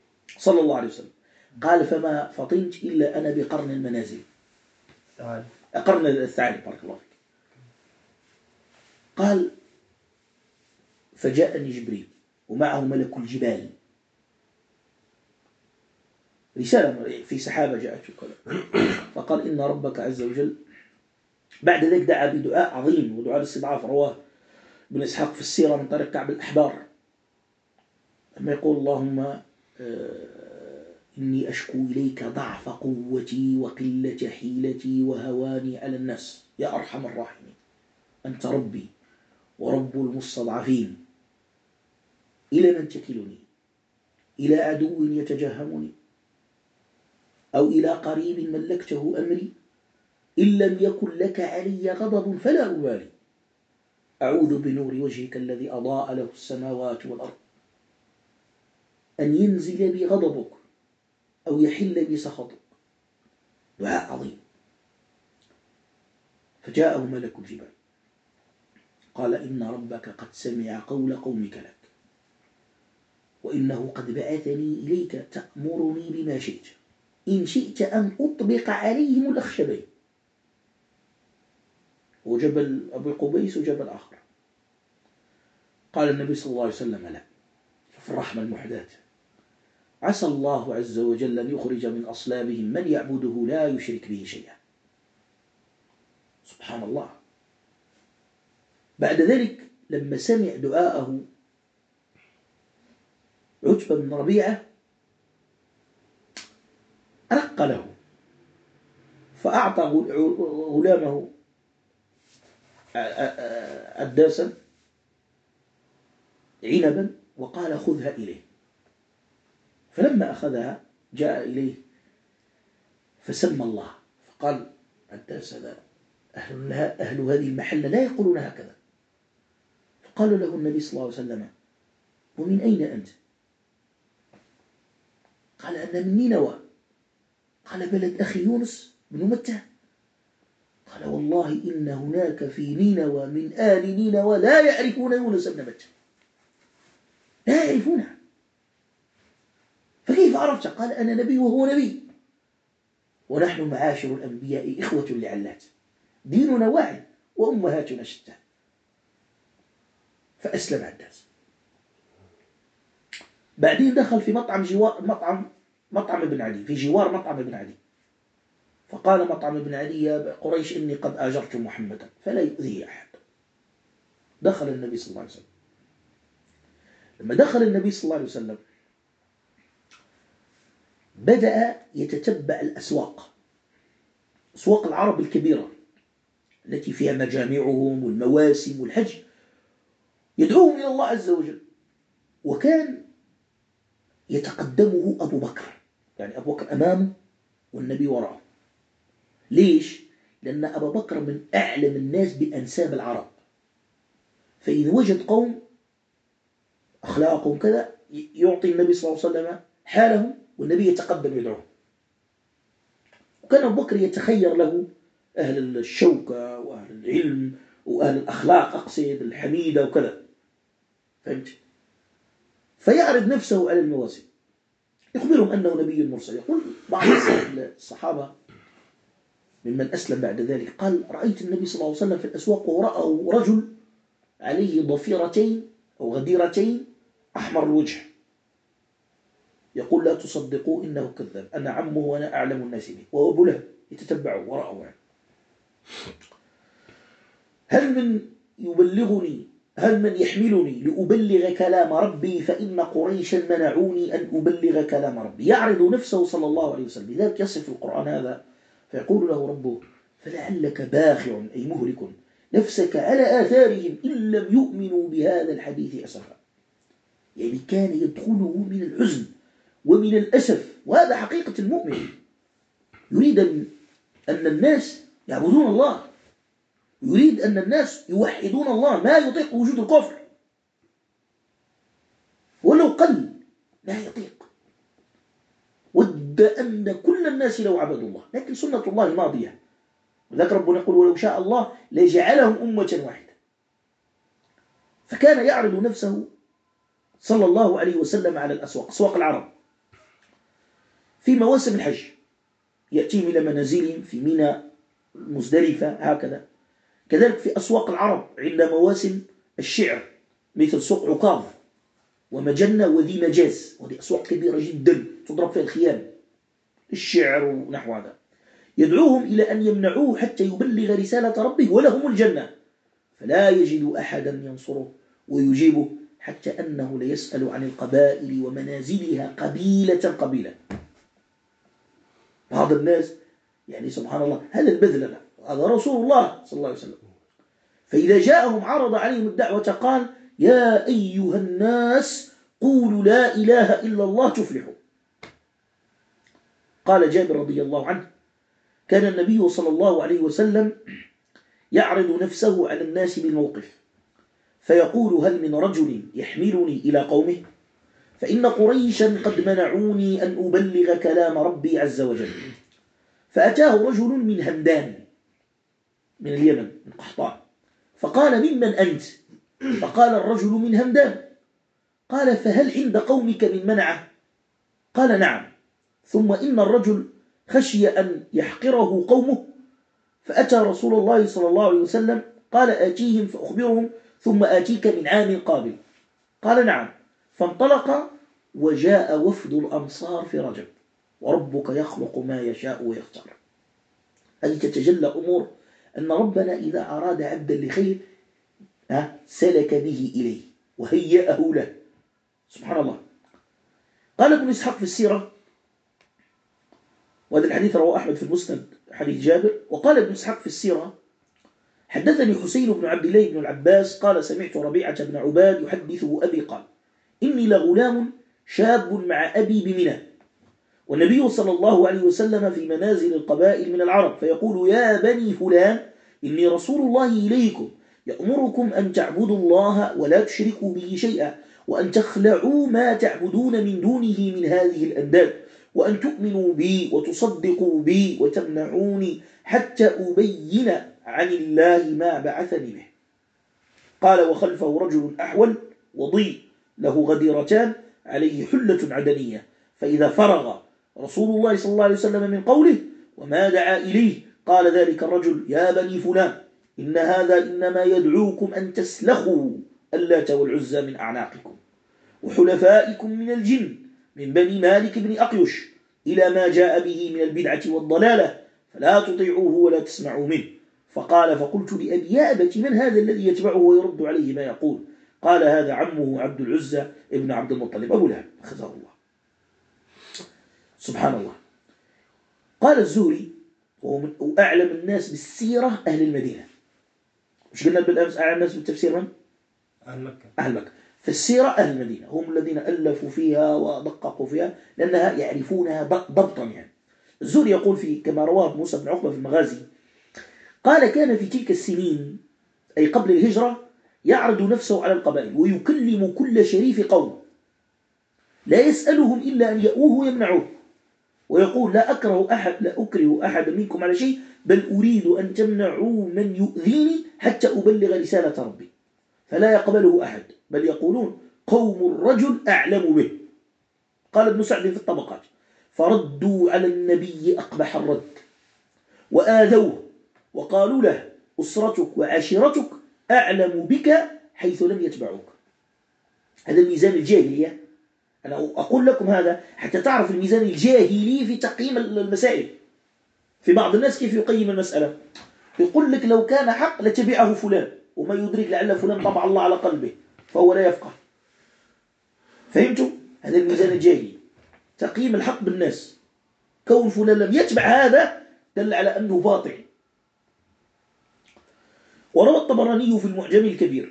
Speaker 1: صلى الله عليه وسلم. قال فما فطنت إلا أنا بقرن المنازل. قرن الثعالب، بارك الله فيك. قال: فجاءني جبريل ومعه ملك الجبال، رسالة في سحابة جاءت في القلب، فقال: إن ربك عز وجل. بعد ذلك دعا بدعاء عظيم، ودعاء الاستضعاف، رواه ابن إسحاق في السيرة من طريق كعب الأحبار، لما يقول: اللهم إني أشكو إليك ضعف قوتي وقلة حيلتي وهواني على الناس يا أرحم الراحمين، أنت ربي ورب المستضعفين، إلى من تكلني؟ إلى عدو يتجهمني أو إلى قريب ملكته أمري؟ إن لم يكن لك علي غضب فلا أبالي، أعوذ بنور وجهك الذي أضاء له السماوات والأرض أن ينزل بي غضبك أو يحل بي سخطك. دعاء عظيم. فجاءه ملك الجبال قال: إن ربك قد سمع قول قومك لك، وإنه قد بعثني إليك تأمرني بما شئت، إن شئت أن أطبق عليهم الأخشبين، وجبل أبو قبيس وجبل آخر. قال النبي صلى الله عليه وسلم: لا. في الرحمة المحداة: عسى الله عز وجل أن يخرج من أصلابهم من يعبده لا يشرك به شيئا. سبحان الله. بعد ذلك لما سمع دعاءه عتبة بن ربيعة رق له، فأعطى غلامه عداسا عنبا وقال: خذها إليه. فلما أخذها جاء إليه فسمى الله، فقال عداس: هذا أهل هذه المحلة لا يقولون هكذا. فقال له النبي صلى الله عليه وسلم: ومن أين أنت؟ قال: أنا من نينوى. قال: بلد أخي يونس بن متى. قال: والله إن هناك في نينوى من آل نينوى لا يعرفون يونس بن متى، لا يعرفونه. فكيف عرفت؟ قال: أنا نبي وهو نبي، ونحن معاشر الأنبياء إخوة لعلات، ديننا واحد وأمهاتنا شتى. فأسلم عداس. بعدين دخل في مطعم ابن عدي، في جوار مطعم ابن عدي، فقال مطعم ابن عدي: يا قريش إني قد آجرت محمدا فلا يؤذيه أحد. دخل النبي صلى الله عليه وسلم. لما دخل النبي صلى الله عليه وسلم بدأ يتتبع الأسواق، أسواق العرب الكبيرة التي فيها مجامعهم والمواسم والحج، يدعوهم إلى الله عز وجل. وكان يتقدمه أبو بكر، يعني أبو بكر أمامه والنبي وراءه. ليش؟ لأن أبا بكر من أعلم الناس بأنساب العرب، فإذا وجد قوم أخلاقهم كذا يعطي النبي صلى الله عليه وسلم حالهم، والنبي يتقدم يدعوه. وكان أبو بكر يتخير له أهل الشوكة وأهل العلم وأهل الأخلاق، أقصد الحميدة وكذا، فهمت؟ فيعرض نفسه على المواسم، يخبرهم أنه نبي مرسل. يقول بعض الصحابة ممن أسلم بعد ذلك، قال: رأيت النبي صلى الله عليه وسلم في الأسواق ورأى رجل عليه ضفيرتين أو غديرتين أحمر الوجه، يقول: لا تصدقوا إنه كذاب، أنا عمه وأنا أعلم الناس به. وهو أبو لهب يتتبعه وراءه. هل من يحملني لأبلغ كلام ربي، فإن قريشا منعوني أن أبلغ كلام ربي. يعرض نفسه صلى الله عليه وسلم. لذلك يصف القرآن هذا فيقول له ربه: فلعلك باخع أي مهلك نفسك على آثارهم إن لم يؤمنوا بهذا الحديث أسفا. يعني كان يدخله من الحزن ومن الأسف، وهذا حقيقة المؤمن. يريد أن الناس يعبدون الله، يريد أن الناس يوحدون الله، ما يطيق وجود الكفر ولو قل، لا يطيق. ود أن كل الناس لو عبدوا الله، لكن سنة الله ماضية. وذلك ربنا يقول: ولو شاء الله لجعلهم أمة واحدة. فكان يعرض نفسه صلى الله عليه وسلم على الأسواق، أسواق العرب، في مواسم الحج. يأتيهم إلى منازلهم في منى مزدلفة هكذا. كذلك في أسواق العرب عند مواسم الشعر مثل سوق عكاظ ومجنة وذي مجاز، وهذه أسواق كبيرة جدا تضرب فيها الخيام الشعر ونحو هذا. يدعوهم إلى أن يمنعوه حتى يبلغ رسالة ربه ولهم الجنة، فلا يجد أحدا ينصره ويجيبه، حتى أنه ليسأل عن القبائل ومنازلها قبيلة قبيلة. بعض الناس يعني سبحان الله هذا البذل، هذا رسول الله صلى الله عليه وسلم، فإذا جاءهم عرض عليهم الدعوة قال: يا أيها الناس قولوا لا إله إلا الله تفلحوا. قال جابر رضي الله عنه: كان النبي صلى الله عليه وسلم يعرض نفسه على الناس بالموقف فيقول: هل من رجل يحملني إلى قومه؟ فإن قريشا قد منعوني أن أبلغ كلام ربي عز وجل. فأتاه رجل من همدان من اليمن من قحطان فقال: ممن أنت؟ فقال الرجل: من همدان. قال: فهل عند قومك من منعه؟ قال: نعم. ثم إن الرجل خشي أن يحقره قومه فأتى رسول الله صلى الله عليه وسلم قال: آتيهم فأخبرهم ثم آتيك من عام قابل. قال: نعم. فانطلق وجاء وفد الأنصار في رجب، وربك يخلق ما يشاء ويختار. هذه تتجلى أمور أن ربنا إذا أراد عبدا لخير سلك به إليه وهيأه له، سبحان الله. قال ابن إسحاق في السيرة، وهذا الحديث رواه أحمد في المسند حديث جابر، وقال ابن إسحاق في السيرة: حدثني حسين بن عبد الله بن العباس قال: سمعت ربيعة بن عباد يحدثه أبي قال: إني لغلام شاب مع أبي بمنى، والنبي صلى الله عليه وسلم في منازل القبائل من العرب، فيقول: يا بني فلان إني رسول الله إليكم يأمركم أن تعبدوا الله ولا تشركوا به شيئا، وأن تخلعوا ما تعبدون من دونه من هذه الأنداد، وأن تؤمنوا بي وتصدقوا بي وتمنعوني حتى أبين عن الله ما بعثني به. قال: وخلفه رجل أحول وضيء له غديرتان عليه حلة عدنية، فإذا فرغ رسول الله صلى الله عليه وسلم من قوله وما دعا إليه قال ذلك الرجل: يا بني فلان إن هذا إنما يدعوكم أن تسلخوا اللات والعزى من أعناقكم وحلفائكم من الجن من بني مالك بن أقيش إلى ما جاء به من البدعة والضلالة، فلا تطيعوه ولا تسمعوا منه. فقال: فقلت لأبي: يا أبت من هذا الذي يتبعه ويرد عليه ما يقول؟ قال: هذا عمه عبد العزى ابن عبد المطلب أبو لهب خزاه الله. سبحان الله. قال الزهري وهو من أعلم الناس بالسيرة أهل المدينة، مش قلنا بالأمس أعلم الناس بالتفسير من؟
Speaker 2: أهل مكة.
Speaker 1: أهل مكة. فالسيرة أهل المدينة هم الذين ألفوا فيها ودققوا فيها لأنها يعرفونها ضبطا. يعني الزهري يقول في كما رواه موسى بن عقبة في المغازي قال: كان في تلك السنين أي قبل الهجرة يعرض نفسه على القبائل ويكلم كل شريف قوم، لا يسألهم إلا أن يأوه ويمنعوه، ويقول: لا أكره أحد منكم على شيء، بل أريد أن تمنعوا من يؤذيني حتى أبلغ رسالة ربي، فلا يقبله أحد، بل يقولون: قوم الرجل أعلم به. قال ابن سعد في الطبقات: فردوا على النبي أقبح الرد وآذوه وقالوا له: أسرتك وعشيرتك أعلم بك حيث لم يتبعوك. هذا الميزان الجاهلية، أنا أقول لكم هذا حتى تعرف الميزان الجاهلي في تقييم المسائل. في بعض الناس كيف يقيم المسألة؟ يقول لك لو كان حق لتبعه فلان، وما يدرك لعل فلان طبع الله على قلبه فهو لا يفقه. فهمتوا؟ هذا الميزان الجاهلي، تقييم الحق بالناس. كون فلان لم يتبع هذا دل على أنه باطل. وروى الطبراني في المعجم الكبير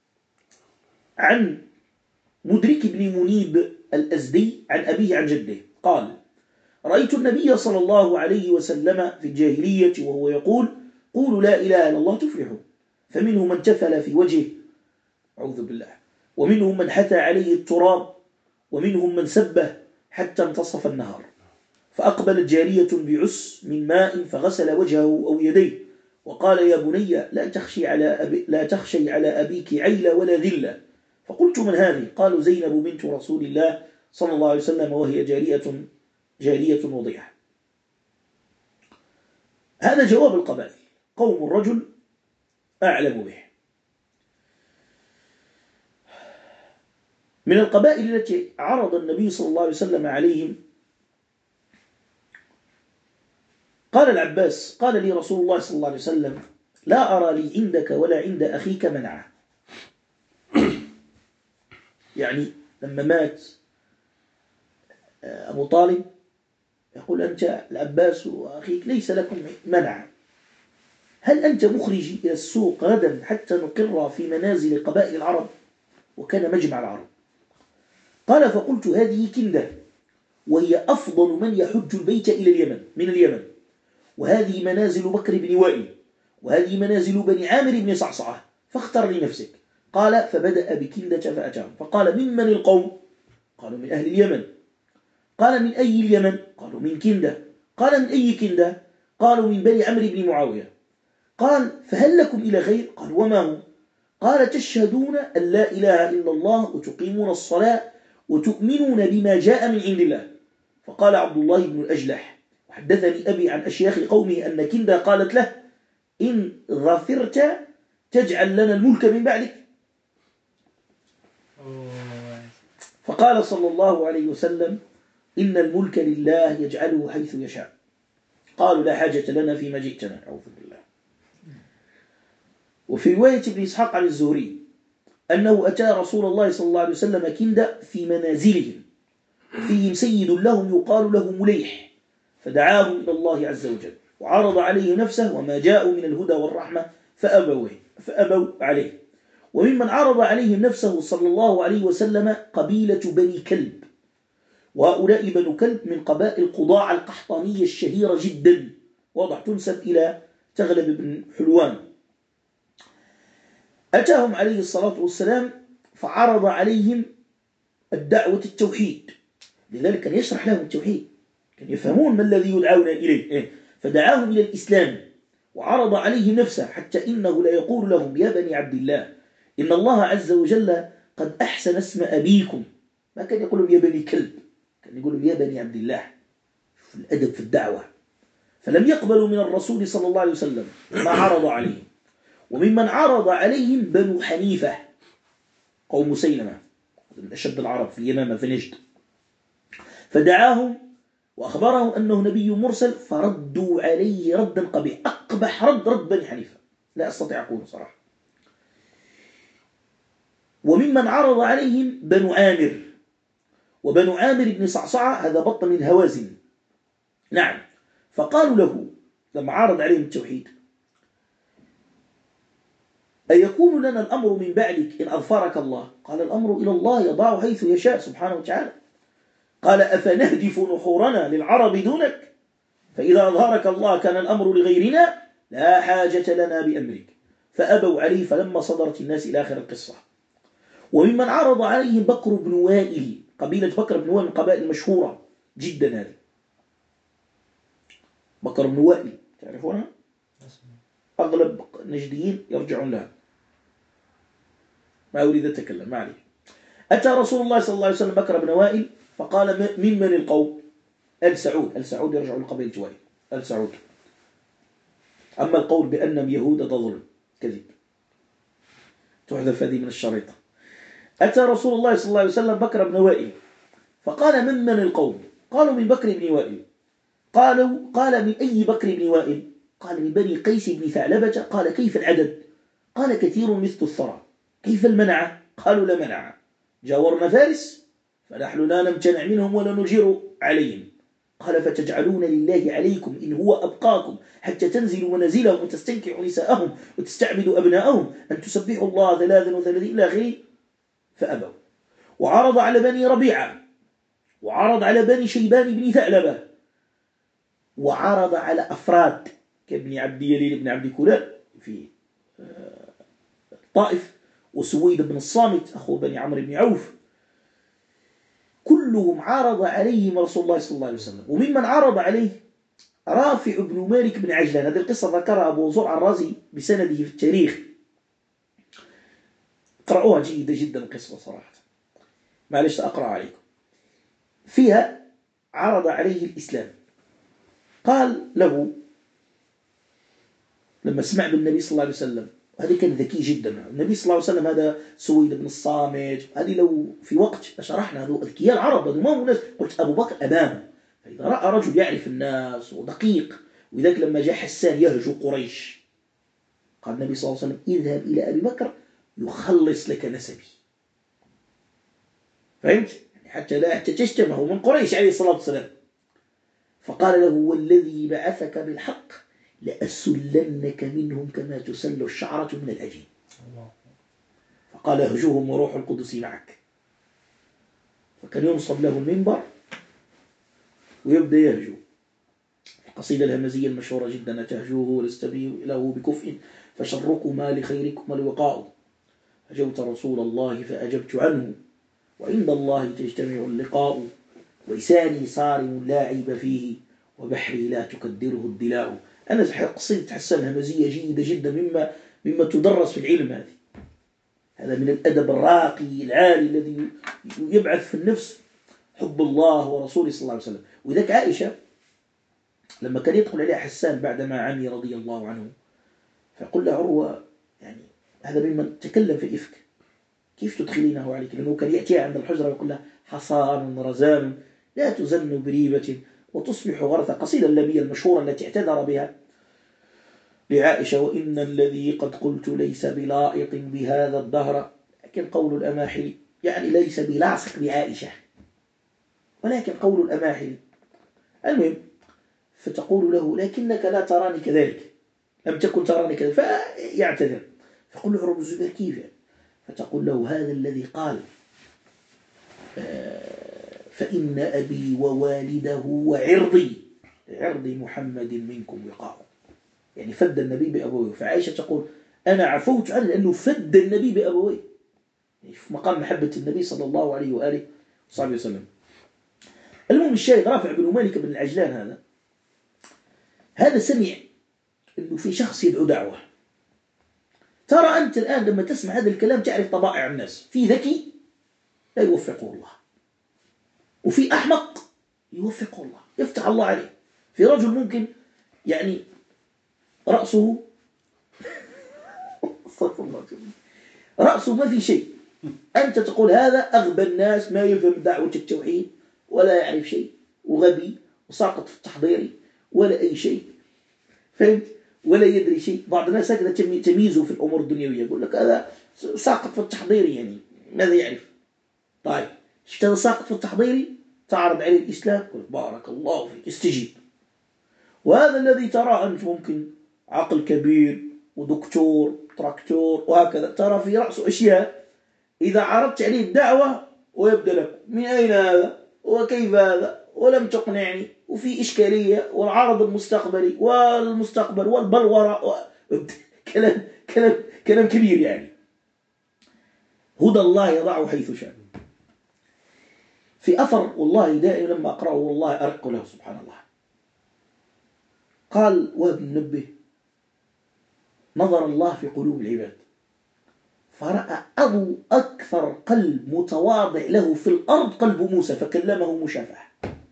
Speaker 1: عن مدرك بن منيب الأزدي عن أبيه عن جده قال: رأيت النبي صلى الله عليه وسلم في الجاهلية وهو يقول: قولوا لا إله إلا الله تفلحوا، فمنهم من تفل في وجهه أعوذ بالله، ومنهم من حثى عليه التراب، ومنهم من سبه حتى انتصف النهار. فأقبلت جارية بعس من ماء فغسل وجهه أو يديه وقال: يا بني لا تخشي على أبيك عيلة ولا ذلة. فقلت: من هذه؟ قالوا: زينب بنت رسول الله صلى الله عليه وسلم، وهي جارية وضيعة. هذا جواب القبائل. قوم الرجل أعلم به. من القبائل التي عرض النبي صلى الله عليه وسلم عليهم قال العباس: قال لي رسول الله صلى الله عليه وسلم: لا أرى لي عندك ولا عند أخيك منعه. يعني لما مات أبو طالب يقول: أنت العباس وأخيك ليس لكم منع، هل أنت مخرج إلى السوق غدا حتى نقر في منازل قبائل العرب؟ وكان مجمع العرب. قال: فقلت: هذه كندة، وهي أفضل من يحج البيت إلى اليمن من اليمن، وهذه منازل بكر بن وائل، وهذه منازل بني عامر بن صعصعة، فاختر لنفسك. قال: فبدأ بكندة فأتاهم، فقال: ممن القوم؟ قالوا: من أهل اليمن. قال: من أي اليمن؟ قالوا: من كندة. قال: من أي كندة؟ قالوا: من بني عمرو بن معاوية. قال: فهل لكم إلى غير؟ قال: وما هو؟ قال: تشهدون أن لا إله إلا الله، وتقيمون الصلاة، وتؤمنون بما جاء من عند الله. فقال عبد الله بن الأجلح: وحدثني أبي عن أشياخ قومه أن كندة قالت له: إن ظفرت تجعل لنا الملك من بعدك. فقال صلى الله عليه وسلم: إن الملك لله يجعله حيث يشاء. قالوا: لا حاجة لنا فيما جئتنا. أعوذ بالله. وفي رواية ابن إسحاق عن الزهري أنه أتى رسول الله صلى الله عليه وسلم كندة في منازلهم، فيهم سيد لهم يقال له مليح، فدعاه إلى الله عز وجل وعرض عليه نفسه وما جاءوا من الهدى والرحمة فأبوا عليه. وممن عرض عليهم نفسه صلى الله عليه وسلم قبيلة بني كلب، وهؤلاء بنو كلب من قبائل قضاع القحطانية الشهيرة جدا، وضع تنسب إلى تغلب بن حلوان. أتاهم عليه الصلاة والسلام فعرض عليهم الدعوة التوحيد، لذلك كان يشرح لهم التوحيد، كان يفهمون ما الذي يدعون إليه، فدعاهم إلى الإسلام وعرض عليهم نفسه، حتى إنه لا يقول لهم: يا بني عبد الله، إن الله عز وجل قد أحسن اسم أبيكم. ما كان يقول لهم يا بني كلب، كان يقول لهم يا بني عبد الله، في الأدب في الدعوة. فلم يقبلوا من الرسول صلى الله عليه وسلم ما عرض عليهم. وممن عرض عليهم بنو حنيفة، قوم مسيلمة من أشد العرب في اليمامة في نجد، فدعاهم وأخبرهم أنه نبي مرسل، فردوا عليه ردا قبيح، أقبح رد بني حنيفة، لا أستطيع أقول صراحة. وممن عرض عليهم بنو عامر، وبنو عامر بن صعصعة هذا بطن من هوازن. نعم. فقالوا له لما عرض عليهم التوحيد: أيكون لنا الأمر من بعدك إن أظفرك الله؟ قال: الأمر إلى الله يضع حيث يشاء سبحانه وتعالى. قال: أفنهدف نحورنا للعرب دونك؟ فإذا أظهرك الله كان الأمر لغيرنا، لا حاجة لنا بأمرك. فأبوا عليه، فلما صدرت الناس إلى آخر القصة. وممن عرض عليهم بكر بن وائل، قبيلة بكر بن وائل من قبائل المشهورة جدا هذه. بكر بن وائل تعرفونها؟ أغلب النجديين يرجعون لها، ما أريد أتكلم ما عليه. أتى رسول الله صلى الله عليه وسلم بكر بن وائل فقال: من القوم؟ السعود. السعود يرجع لقبيلة وائل، السعود. أما القول بأنهم يهود ظلم كذب، تحذف هذه من الشريطة. أتى رسول الله صلى الله عليه وسلم بكر بن وائل فقال: من القوم؟ قالوا: من بكر بن وائل. قال: من أي بكر بن وائل؟ قال: من بني قيس بن ثعلبة. قال: كيف العدد؟ قال: كثير مثل الثرى. كيف المنعة؟ قالوا: لا منعة، جاورنا فارس فنحن لا نمتنع منهم ولا نجير عليهم. قال: فتجعلون لله عليكم إن هو أبقاكم حتى تنزلوا منازلهم وتستنكحوا نساءهم وتستعبدوا أبناءهم أن تسبحوا الله 33 إلى آخره. فأبوا. وعرض على بني ربيعة، وعرض على بني شيبان بن ثعلبة، وعرض على أفراد كابن عبد يليل بن عبد كلاب في الطائف، وسويد بن الصامت أخو بني عمرو بن عوف، كلهم عرض عليهم رسول الله صلى الله عليه وسلم. وممن عرض عليه رافع بن مالك بن عجلان. هذه القصة ذكرها أبو زرع الرازي بسنده في التاريخ، قرأوها جيدة جدا القصة صراحة، معلش أقرأ عليكم. فيها عرض عليه الإسلام، قال له: لما سمع بالنبي صلى الله عليه وسلم. هذا كان ذكي جدا. النبي صلى الله عليه وسلم هذا سويد بن الصامت، هذه لو في وقت شرحنا هذو أذكياء العرب، هذو ما هو ناس، قلت أبو بكر أمامه. فإذا رأى رجل يعرف الناس ودقيق، وذلك لما جاء حسان يهجو قريش قال النبي صلى الله عليه وسلم اذهب إلى أبي بكر يخلص لك نسبي. فهمت؟ يعني حتى لا تجتمه من قريش عليه الصلاة والسلام. فقال له والذي بعثك بالحق لأسلنك منهم كما تسل الشعرة من الأجين. فقال اهجوهم وروح القدس معك. فكان ينصب له المنبر ويبدأ يهجو. القصيدة الهمزية المشهورة جدا تهجوه ولست له بكفء فشركما لخيركما الوقاء. هجوت رسول الله فأجبت عنه وعند الله تجتمع اللقاء. لساني صارم لا عيب فيه وبحري لا تكدره الدلاء. أنا قصيدة حسان همزية جيدة جدا مما تدرس في العلم. هذا من الأدب الراقي العالي الذي يبعث في النفس حب الله ورسوله صلى الله عليه وسلم. وذلك عائشة لما كان يدخل عليها حسان بعدما عمي رضي الله عنه فيقول له عروة يعني هذا ممن تكلم في الإفك، كيف تدخلينه عليك؟ لأنه كان يأتيها عند الحجرة ويقول لها حصان رزان لا تزن بريبة وتصبح غرثة. قصيدة اللبية المشهورة التي اعتذر بها لعائشة وإن الذي قد قلت ليس بلائق بهذا الدهر. لكن قول الأماحل يعني ليس بلاصق بعائشة، ولكن قول الأماحل. المهم فتقول له لكنك لا تراني كذلك، لم تكن تراني كذلك، فيعتذر. فقل له عروة الزبير كيف؟ فتقول له هذا الذي قال فإن أبي ووالده وعرضي عرض محمد منكم وقاء. يعني فد النبي بأبويه. فعائشة تقول أنا عفوت عنه لأنه فد النبي بأبويه، يعني في مقام محبة النبي صلى الله عليه وآله وصحبه وسلم. المهم الشاهد رافع بن مالك بن العجلان هذا سمع أنه في شخص يدعو دعوة. ترى أنت الآن لما تسمع هذا الكلام تعرف طبائع الناس، في ذكي لا يوفقه الله، وفي أحمق يوفقه الله يفتح الله عليه. في رجل ممكن يعني رأسه رأسه ما في شيء، أنت تقول هذا أغبى الناس ما يفهم دعوة التوحيد ولا يعرف شيء وغبي وساقط في التحضيري ولا أي شيء، فهمت؟ ولا يدري شيء. بعض الناس هكذا تميزه في الأمور الدنيوية، يقول لك هذا ساقط في التحضيري، يعني ماذا يعرف؟ طيب شفت هذا ساقط في التحضيري تعرض عليه الإسلام قل بارك الله فيك استجيب. وهذا الذي ترى أنت ممكن عقل كبير ودكتور تراكتور وهكذا، ترى في رأسه أشياء إذا عرضت عليه الدعوة ويبدأ لك من أين هذا وكيف هذا ولم تقنعني وفي إشكالية والعرض المستقبلي والمستقبل والبلورة كلام كبير. يعني هدى الله يضعه حيث شاء. في أثر والله دائما لما أقرأه والله أرق له سبحان الله. قال وابن منبه نظر الله في قلوب العباد فرأى أكثر قلب متواضع له في الأرض قلب موسى فكلمه مشافهة.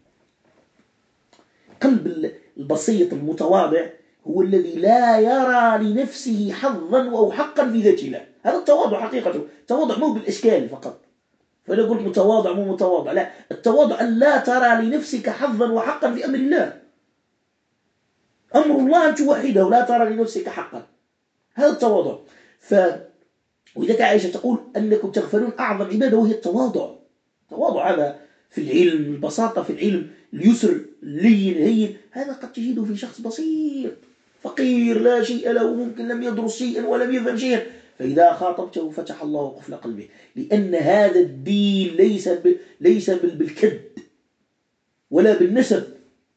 Speaker 1: قلب البسيط المتواضع هو الذي لا يرى لنفسه حظا أو حقا في ذات الله. هذا التواضع حقيقته. التواضع مو بالإشكال فقط، فلا قلت متواضع مو متواضع، لا، التواضع أن لا ترى لنفسك حظا وحقا في أمر الله. أمر الله أن توحده ولا ترى لنفسك حقا، هذا التواضع. وإذا عائشة تقول أنكم تغفلون أعظم عبادة وهي التواضع. التواضع هذا في العلم، البساطة في العلم، اليسر، اللين، الهين، هذا قد تجده في شخص بسيط فقير لا شيء له، ممكن لم يدرس شيئا ولم يفهم شيئا، فإذا خاطبته فتح الله قفل قلبه. لأن هذا الدين ليس بالكد ولا بالنسب،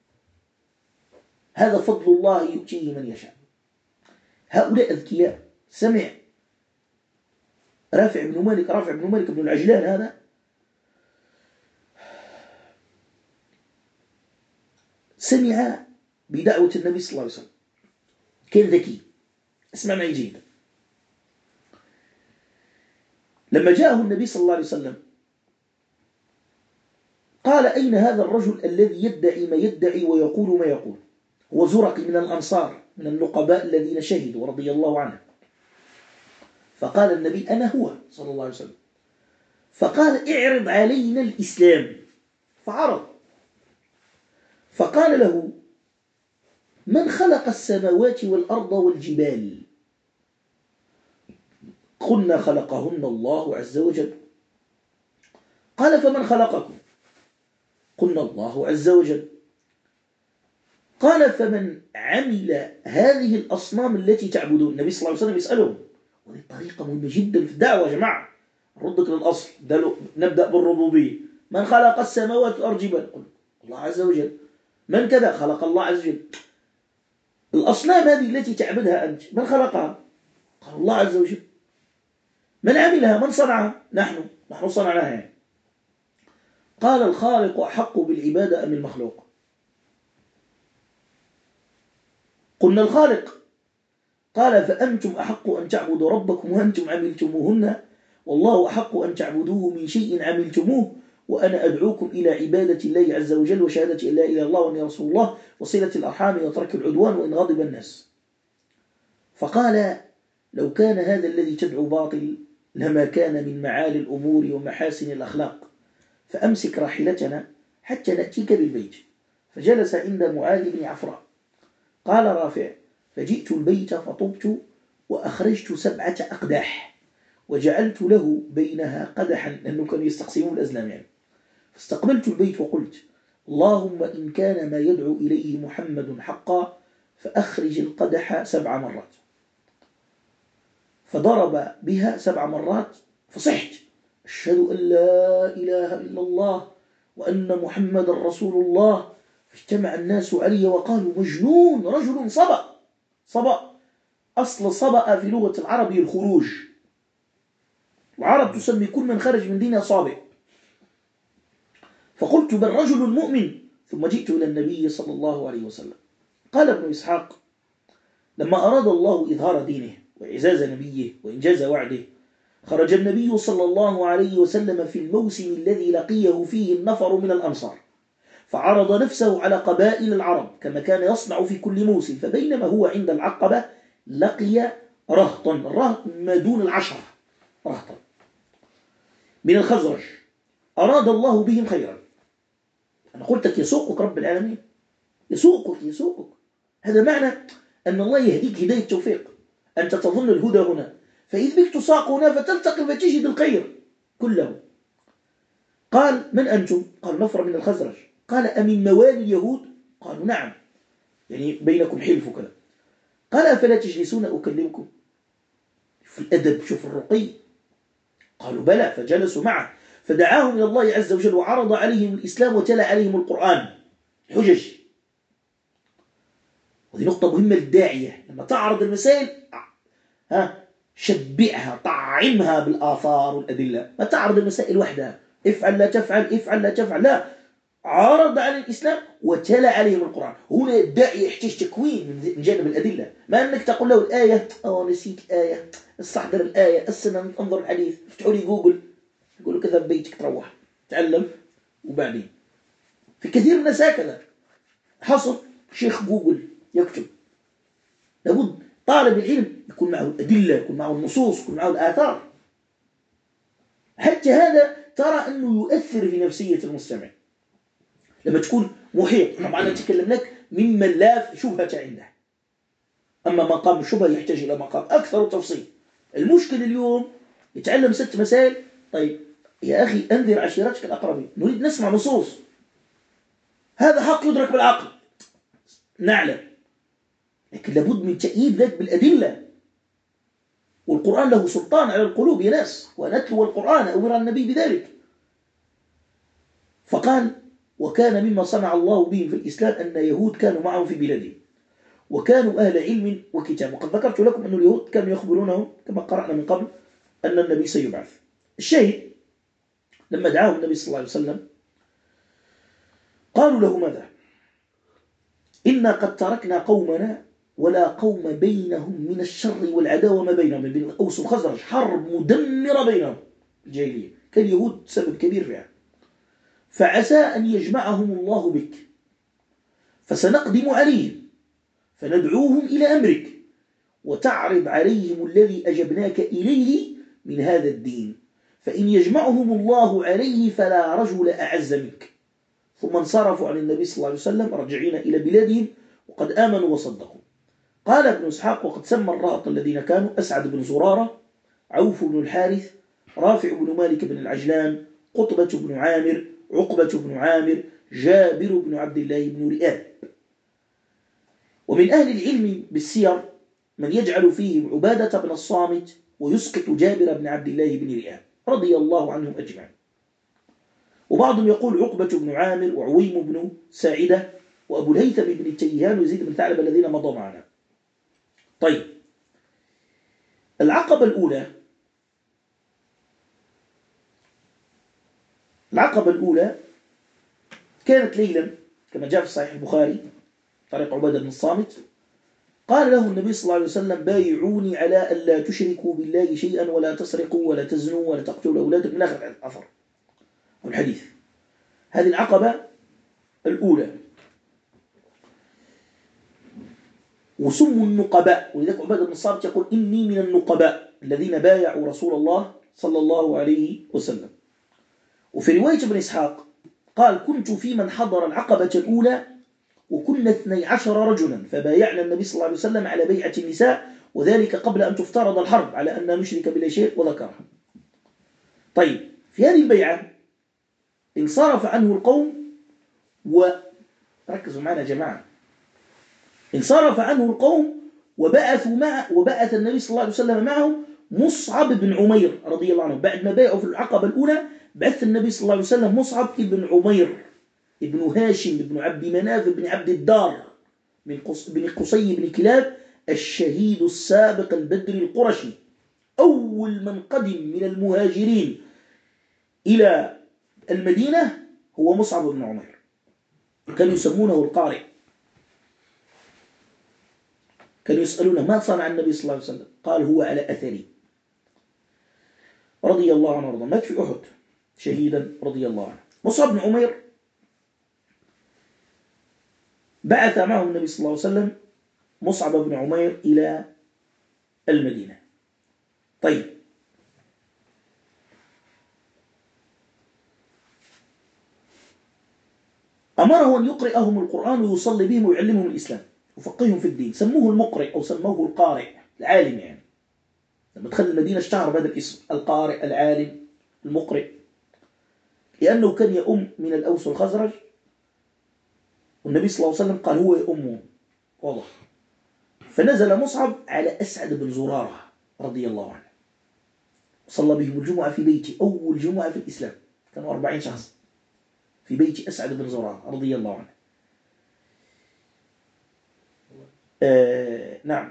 Speaker 1: هذا فضل الله يؤتيه من يشاء. هؤلاء أذكياء. سمع رافع بن مالك بن العجلان هذا سمع بدعوة النبي صلى الله عليه وسلم، كان ذكي. اسمع معي جيدا. لما جاءه النبي صلى الله عليه وسلم قال أين هذا الرجل الذي يدعي ما يدعي ويقول ما يقول؟ هو زرقي من الأنصار من النقباء الذين شهدوا رضي الله عنه. فقال النبي أنا هو صلى الله عليه وسلم. فقال اعرض علينا الإسلام، فعرض. فقال له من خلق السماوات والأرض والجبال؟ قلنا خلقهن الله عز وجل. قال فمن خلقكم؟ قلنا الله عز وجل. قال فمن عمل هذه الأصنام التي تعبدون؟ النبي صلى الله عليه وسلم يسألهم، وهذه طريقة مهمة جدا في الدعوة يا جماعة. ردك للأصل، نبدأ بالربوبية. من خلق السماوات والأرض والجبال؟ قل الله عز وجل. من كذا؟ خلق الله عز وجل. الأصنام هذه التي تعبدها أنت من خلقها؟ قال الله عز وجل. من عملها؟ من صنعها؟ نحن صنعناها. قال الخالق أحق بالعبادة أم المخلوق؟ قلنا الخالق. قال فأنتم أحق أن تعبدوا ربكم وأنتم عملتموهن، والله أحق أن تعبدوه من شيء عملتموه، وأنا أدعوكم إلى عبادة الله عز وجل وشهادة لا إله إلا الله وأني رسول الله وصلة الأرحام وترك العدوان وإن غضب الناس. فقال لو كان هذا الذي تدعو باطل لما كان من معالي الأمور ومحاسن الأخلاق، فأمسك راحلتنا حتى نأتيك بالبيت. فجلس عند معاذ بن عفراء. قال رافع فجئت البيت فطبت وأخرجت 7 أقداح وجعلت له بينها قدحا، لأنه كانوا يستقسمون الأزلام يعني. فاستقبلت البيت وقلت اللهم إن كان ما يدعو إليه محمد حقا فأخرج القدح 7 مرات. فضرب بها 7 مرات فصحت أشهد أن لا إله إلا الله وأن محمد رسول الله. فاجتمع الناس علي وقالوا مجنون، رجل صبأ. أصل صبأ في لغة العرب الخروج، العرب تسمي كل من خرج من دينها صابئ. فقلت بل رجل مؤمن. ثم جئت إلى النبي صلى الله عليه وسلم. قال ابن إسحاق لما أراد الله إظهار دينه وإعزاز نبيه وإنجاز وعده، خرج النبي صلى الله عليه وسلم في الموسم الذي لقيه فيه النفر من الأنصار، فعرض نفسه على قبائل العرب كما كان يصنع في كل موسم. فبينما هو عند العقبة لقي رهطا، الرهط ما دون 10 رهطا من الخزرج، أراد الله بهم خيرا. أنا قلت لك يسوقك رب العالمين، يسوقك. هذا معنى أن الله يهديك هداية توفيق. أنت تظن الهدى هنا، فإذ بك تساق هنا فتلتقي فتجد الخير كله. قال من أنتم؟ قال نفر من الخزرج. قال أمن موالي اليهود؟ قالوا نعم، يعني بينكم حلف كذا. قال أفلا تجلسون أكلمكم؟ في الأدب، شوف الرقي. قالوا بلى. فجلسوا معه فدعاهم إلى الله عز وجل وعرض عليهم الإسلام وتلا عليهم القرآن حجج. وهذه نقطة مهمة للداعية، لما تعرض المسائل شبعها، طعمها بالآثار والأدلة. ما تعرض المسائل وحدها، افعل لا تفعل، لا، عرض على الإسلام وتلا عليهم القرآن. هنا الداعي يحتاج تكوين من جانب الأدلة، ما أنك تقول له الآية نسيت الآية، استحضر الآية، السنة انظر الحديث، افتحوا لي جوجل، يقول له كذا ببيتك تروح تعلم. وبعدين في كثير من الناس هكذا، حصل شيخ جوجل يكتب. لابد طالب العلم يكون معه الأدلة، يكون معه النصوص، يكون معه الآثار. حتى هذا ترى أنه يؤثر في نفسية المستمع لما تكون محيط. طبعا نتكلم لك ممن لا شبهة عنده، أما مقام الشبهة يحتاج إلى مقام أكثر تفصيل. المشكلة اليوم يتعلم 6 مسائل. طيب يا أخي أنذر عشيرتك الأقربين، نريد نسمع نصوص. هذا حق يدرك بالعقل نعلم، لكن لابد من تأييد ذلك بالأدلة. والقرآن له سلطان على القلوب يا ناس، ونتلو القرآن أمر النبي بذلك. فقال وكان مما صنع الله بهم في الإسلام أن يهود كانوا معهم في بلادهم وكانوا أهل علم وكتاب. وقد ذكرت لكم أن اليهود كانوا يخبرونهم كما قرأنا من قبل أن النبي سيبعث. الشاهد لما دعاهم النبي صلى الله عليه وسلم قالوا له ماذا؟ إنا قد تركنا قومنا ولا قوم بينهم من الشر والعداوة ما بينهم، من بين الأوس والخزرج حرب مدمرة بينهم الجاهلية، كان اليهود سبب كبير فيها. فعسى أن يجمعهم الله بك فسنقدم عليهم فندعوهم إلى أمرك وتعرض عليهم الذي أجبناك إليه من هذا الدين، فإن يجمعهم الله عليه فلا رجل أعز منك. ثم انصرفوا عن النبي صلى الله عليه وسلم راجعين إلى بلادهم وقد آمنوا وصدقوا. قال ابن إسحاق: وقد سمى الرهط الذين كانوا أسعد بن زرارة، عوف بن الحارث، رافع بن مالك بن العجلان، قطبة بن عامر، عقبة بن عامر، جابر بن عبد الله بن رئاب. ومن أهل العلم بالسير من يجعل فيهم عبادة بن الصامت ويسقط جابر بن عبد الله بن رئاب رضي الله عنهم أجمعين. وبعضهم يقول عقبة بن عامر وعويم بن ساعدة وأبو الهيثم بن تيهان وزيد بن ثعلب الذين مضوا معنا. طيب، العقبة الأولى كانت ليلا كما جاء في صحيح البخاري طريق عبادة بن الصامت. قال له النبي صلى الله عليه وسلم: بايعوني على ألا تشركوا بالله شيئا ولا تسرقوا ولا تزنوا ولا تقتلوا أولادكم، من آخر الأثر والحديث. هذه العقبة الأولى. وسموا النقباء، ولذلك عبادة بن الصامت يقول: إني من النقباء الذين بايعوا رسول الله صلى الله عليه وسلم. وفي رواية ابن إسحاق قال: كنت في من حضر العقبة الأولى وكنا 12 رجلا فبايعنا النبي صلى الله عليه وسلم على بيعة النساء، وذلك قبل أن تفترض الحرب على أن نشرك بلا شيء، وذكرها. طيب، في هذه البيعة انصرف عنه القوم، وركزوا معنا يا جماعة، انصرف عنه القوم وبعث النبي صلى الله عليه وسلم معه مصعب بن عمير رضي الله عنه. بعد ما بايعوا في العقبة الأولى بعث النبي صلى الله عليه وسلم مصعب بن عمير ابن هاشم بن عبد مناف بن عبد الدار بن قصي بن كلاب الشهيد السابق البدري القرشي، أول من قدم من المهاجرين إلى المدينة هو مصعب بن عمير. كانوا يسمونه القارئ. كانوا يسألونه: ما صنع النبي صلى الله عليه وسلم؟ قال: هو على أثري. رضي الله عنه وارضاه، مات في أحد شهيدا رضي الله عنه. مصعب بن عمير بعث معه النبي صلى الله عليه وسلم مصعب بن عمير إلى المدينة. طيب، أمره أن يقرئهم القرآن ويصلي بهم ويعلمهم الإسلام وفقههم في الدين. سموه المقرئ أو سموه القارئ، العالم. يعني لما دخل المدينة اشتهر بهذا الاسم: القارئ، العالم، المقرئ، لأنه كان يؤم من الأوس والخزرج، والنبي صلى الله عليه وسلم قال: هو يؤمهم. واضح. فنزل مصعب على أسعد بن زرارة رضي الله عنه، صلى بهم الجمعة في بيته، أول جمعة في الإسلام، كانوا 40 شخص في بيت أسعد بن زرارة رضي الله عنه. نعم.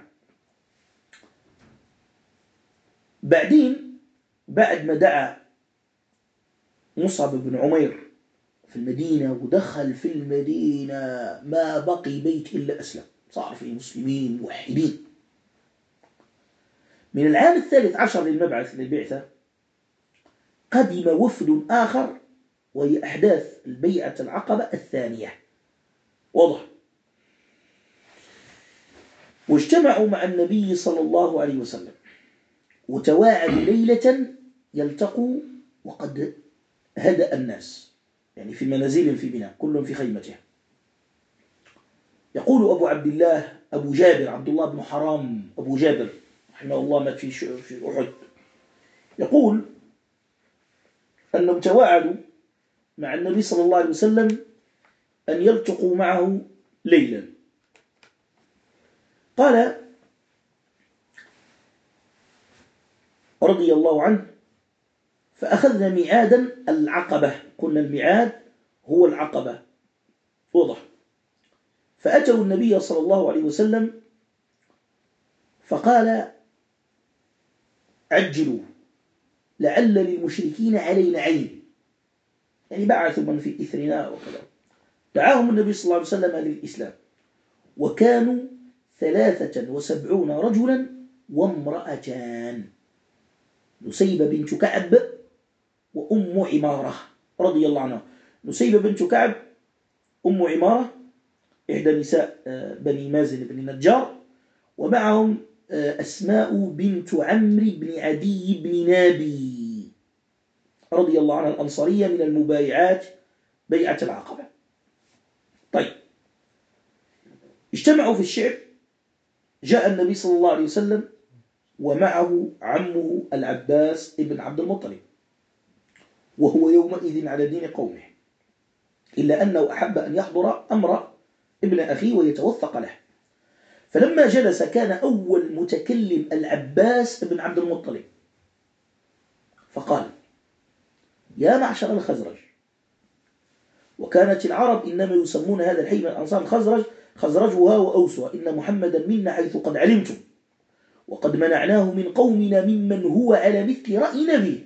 Speaker 1: بعدين بعد ما دعا مصعب بن عمير في المدينة ودخل في المدينة ما بقي بيت إلا أسلم، صار فيه مسلمين موحدين. من العام 13 للمبعث للبعثة قدم وفد آخر، وهي أحداث البيعة العقبة الثانية. واضح. واجتمعوا مع النبي صلى الله عليه وسلم وتواعدوا ليلة يلتقوا وقد هدأ الناس، يعني في منازل في بناء، كل في خيمته. يقول أبو عبد الله أبو جابر عبد الله بن حرام أبو جابر رحمه الله، مات في أحد، يقول أنهم تواعدوا مع النبي صلى الله عليه وسلم أن يلتقوا معه ليلا. قال رضي الله عنه: فأخذنا ميعادا العقبة، قلنا الميعاد هو العقبة. وضح. فأتوا النبي صلى الله عليه وسلم فقال: عجلوا لعل للمشركين علينا عين، يعني بعثوا من في إثرنا وكذا. دعاهم النبي صلى الله عليه وسلم للإسلام، وكانوا 73 رجلا وامرأتان، نسيبة بنت كعب وأم عمارة رضي الله عنها. نسيبة بنت كعب أم عمارة إحدى نساء بني مازن بن النجار، ومعهم أسماء بنت عمرو بن عدي بن نابي رضي الله عنها الأنصارية من المبايعات بيعة العقبة. طيب، اجتمعوا في الشعب. جاء النبي صلى الله عليه وسلم ومعه عمه العباس ابن عبد المطلب، وهو يومئذ على دين قومه، إلا أنه أحب أن يحضر أمر ابن أخيه ويتوثق له. فلما جلس كان أول متكلم العباس بن عبد المطلب، فقال: يا معشر الخزرج. وكانت العرب إنما يسمون هذا الحي من الأنصار الخزرج، خزرجها وأوسها، إن محمدا منا حيث قد علمتم، وقد منعناه من قومنا ممن هو على مثل رأي نبيه،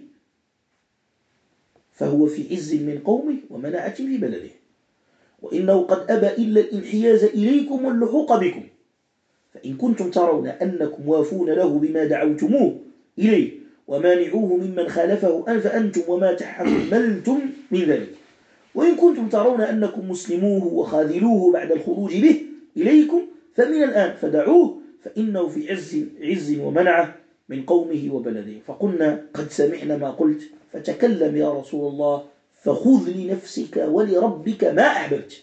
Speaker 1: فهو في عز من قومه ومنعة في بلده، وإنه قد أبى إلا الانحياز إليكم واللحوق بكم، فإن كنتم ترون أنكم وافون له بما دعوتموه إليه ومانعوه ممن خالفه فأنتم وما تحملتم من ذلك، وإن كنتم ترون أنكم مسلموه وخاذلوه بعد الخروج به إليكم فمن الآن فدعوه، فإنه في عز ومنعه من قومه وبلده. فقلنا: قد سمعنا ما قلت، فتكلم يا رسول الله، فخذ لنفسك ولربك ما أحببت.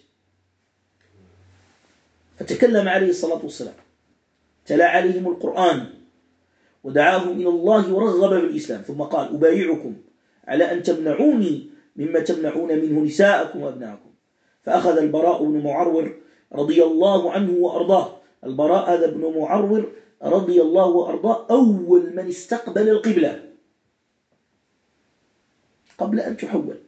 Speaker 1: فتكلم عليه الصلاة والسلام، تلا عليهم القرآن ودعاهم إلى الله ورغب بالإسلام، ثم قال: أبايعكم على أن تمنعوني مما تمنعون منه نساءكم وأبناءكم. فأخذ البراء بن معرور رضي الله عنه وأرضاه، البراء هذا بن معرور رضي الله وأرضاه أول من استقبل القبلة قبل أن تحول،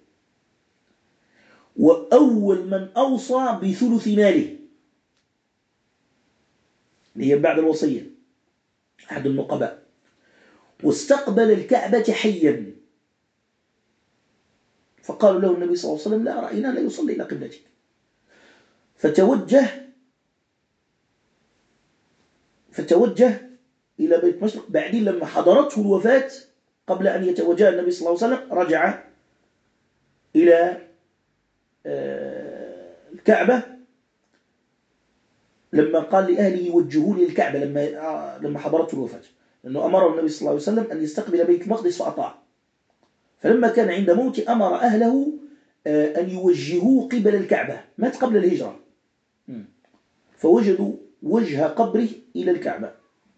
Speaker 1: وأول من أوصى بثلث ماله، هي بعد الوصية، أحد النقباء، واستقبل الكعبة حيا. فقالوا له النبي صلى الله عليه وسلم: لا رأينا لا يصلي إلى قبلتك. فتوجه إلى بيت مشرق. بعدين لما حضرته الوفاة قبل أن يتوجه النبي صلى الله عليه وسلم رجع إلى الكعبة، لما قال لأهله يوجهوني للكعبة لما حضرته الوفاة، لأنه أمر النبي صلى الله عليه وسلم أن يستقبل بيت المقدس فأطاع. فلما كان عند موته أمر أهله أن يوجهوه قبل الكعبة، مات قبل الهجرة، فوجدوا وجه قبره إلى الكعبة.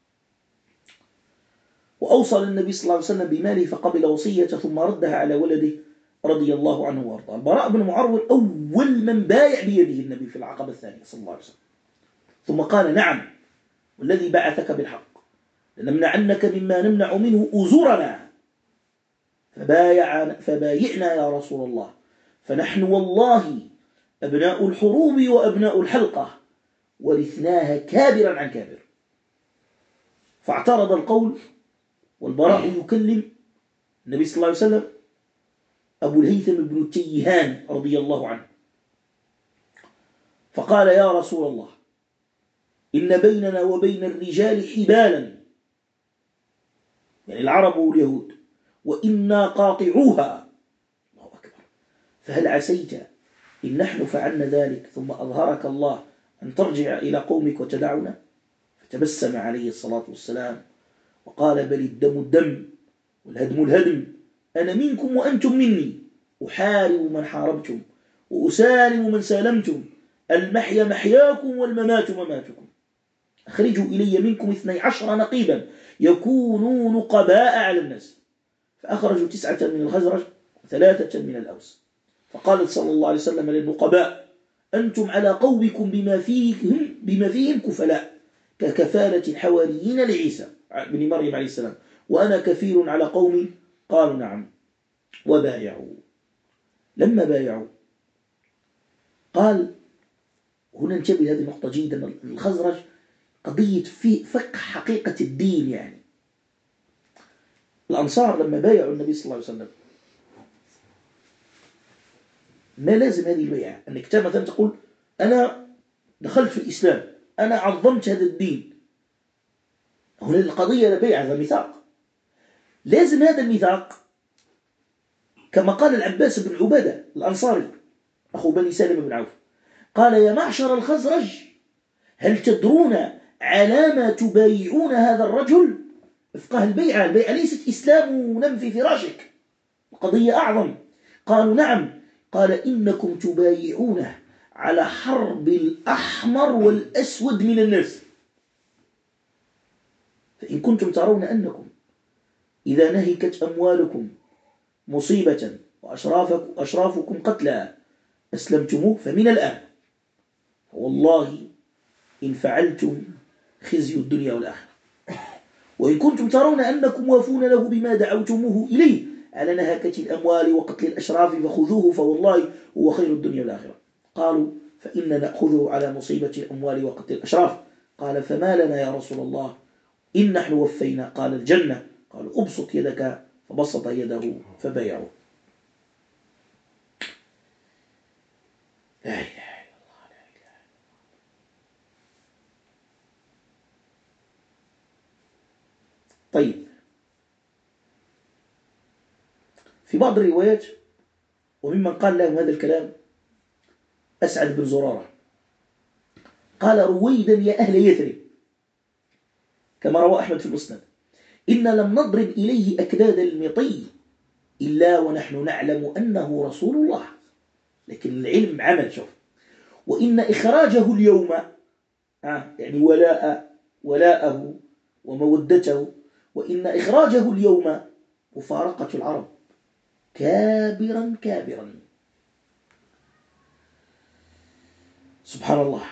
Speaker 1: وأوصل النبي صلى الله عليه وسلم بماله فقبل وصيته ثم ردها على ولده رضي الله عنه وارضاه. البراء بن معرور أول من بايع بيده النبي في العقبة الثانية صلى الله عليه وسلم، ثم قال: نعم والذي بعثك بالحق لنمنعنك مما نمنع منه أزورنا، فبايعنا يا رسول الله، فنحن والله أبناء الحروب وأبناء الحلقة، ورثناها كابرا عن كابر. فاعترض القول، والبراء يكلم النبي صلى الله عليه وسلم أبو الهيثم بن التيهان رضي الله عنه، فقال: يا رسول الله، إن بيننا وبين الرجال حبالا، يعني العرب واليهود، وإنا قاطعوها، الله أكبر، فهل عسيت إن نحن فعلنا ذلك ثم أظهرك الله أن ترجع إلى قومك وتدعنا؟ فتبسم عليه الصلاة والسلام وقال: بل الدم الدم والهدم الهدم، أنا منكم وأنتم مني، أحارب من حاربتم وأسالم من سالمتم، المحيا محياكم والممات مماتكم، أخرجوا إلي منكم 12 نقيبا يكونوا نقباء على الناس. فأخرجوا 9 من الخزرج و3 من الأوس. فقال صلى الله عليه وسلم للنقباء: أنتم على قومكم بما فيهم كفلاء، ككفالة الحواريين لعيسى بن مريم عليه السلام، وأنا كفيل على قومي. قالوا: نعم. وبايعوا. لما بايعوا قال، هنا ننتبه هذه النقطة جيدا، الخزرج قضية في فقه حقيقة الدين. يعني الأنصار لما بايعوا النبي صلى الله عليه وسلم ما لازم هذه البيعة أنك مثلا تقول: أنا دخلت في الإسلام، أنا عظمت هذا الدين. هنا القضية لا بيع، هذا ميثاق. لازم هذا الميثاق كما قال العباس بن عبادة الأنصاري أخو بني سالم بن عوف: قال يا معشر الخزرج هل تدرون على ما تبايعون هذا الرجل؟ افقه البيعة ليست إسلام ونم في فراشك، القضية أعظم. قالوا نعم. قال إنكم تبايعونه على حرب الأحمر والأسود من الناس، فإن كنتم ترون أنكم إذا نهكت أموالكم مصيبة وأشرافكم قتلى أسلمتموه فمن الآن والله إن فعلتم خزي الدنيا والآخرة، وإن كنتم ترون أنكم وافون له بما دعوتموه إليه على نهكة الأموال وقتل الأشراف فخذوه فوالله هو خير الدنيا والآخرة. قالوا فإن نأخذه على مصيبة الأموال وقتل الأشراف. قال فما لنا يا رسول الله إن نحن وفينا؟ قال الجنة. قالوا أبسط يدك، فبسط يده فبايعوا. لا إله إلا الله، لا إله إلا الله. طيب، في بعض الروايات وممن قال لهم هذا الكلام أسعد بن زرارة قال رويدا يا أهل يثرب، كما روى أحمد في المسند، إن لم نضرب إليه أكداد المطي إلا ونحن نعلم أنه رسول الله، لكن العلم عمل. شوف، وإن إخراجه اليوم يعني ولاءه ومودته، وإن إخراجه اليوم مفارقة العرب كابرا كابرا. سبحان الله.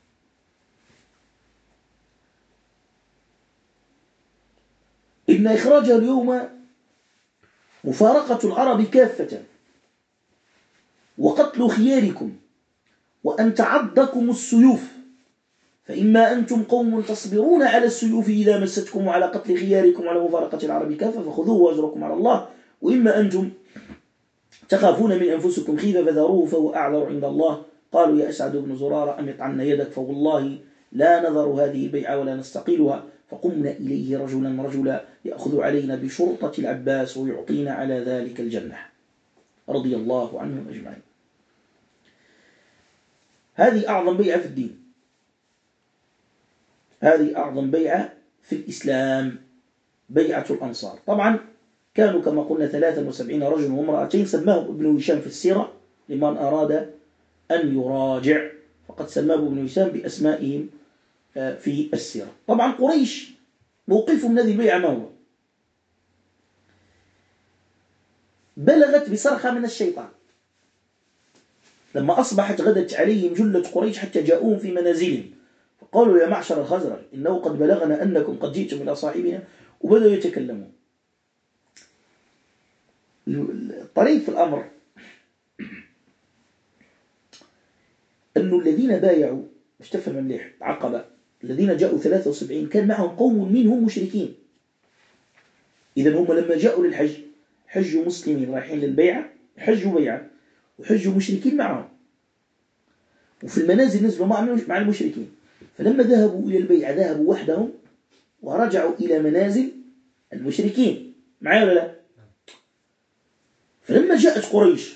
Speaker 1: إن إخراجه اليوم مفارقة العرب كافة وقتل خياركم وأن تعضكم السيوف، فإما أنتم قوم تصبرون على السيوف إذا مستكم وعلى قتل خياركم على مفارقة العرب كافة فخذوه وأجركم على الله، وإما أنتم تخافون من أنفسكم خيفة فذروه فهو أعذر عند الله. قالوا يا أسعد بن زرارة أمط عنا يدك فوالله لا نذر هذه البيعة ولا نستقيلها. فقمنا إليه رجلا يأخذ علينا بشرطة العباس ويعطينا على ذلك الجنة رضي الله عنهم أجمعين. هذه أعظم بيعة في الدين، هذه أعظم بيعة في الإسلام، بيعة الأنصار. طبعا كانوا كما قلنا 73 رجل وامرأتين، سماهم ابن هشام في السيرة لمن أراد أن يراجع، فقد سماهم ابن هشام بأسمائهم في السيرة. طبعا قريش موقفهم من هذه البيعة ما هو؟ بلغت بصرخة من الشيطان لما أصبحت غدت عليهم جلة قريش حتى جاءوهم في منازلهم فقالوا يا معشر الخزرج إنه قد بلغنا أنكم قد جئتم إلى صاحبنا، وبدأوا يتكلمون. الطريف في الأمر أن الذين بايعوا، مش تفهم مليح، عقبة الذين جاءوا 73 كان معهم قوم منهم مشركين. إذا هم لما جاءوا للحج حجوا مسلمين رايحين للبيعة، حجوا بيعة وحجوا مشركين معهم، وفي المنازل نزلوا مع المشركين. فلما ذهبوا إلى البيعة ذهبوا وحدهم ورجعوا إلى منازل المشركين. معايا ولا لا؟ فلما جاءت قريش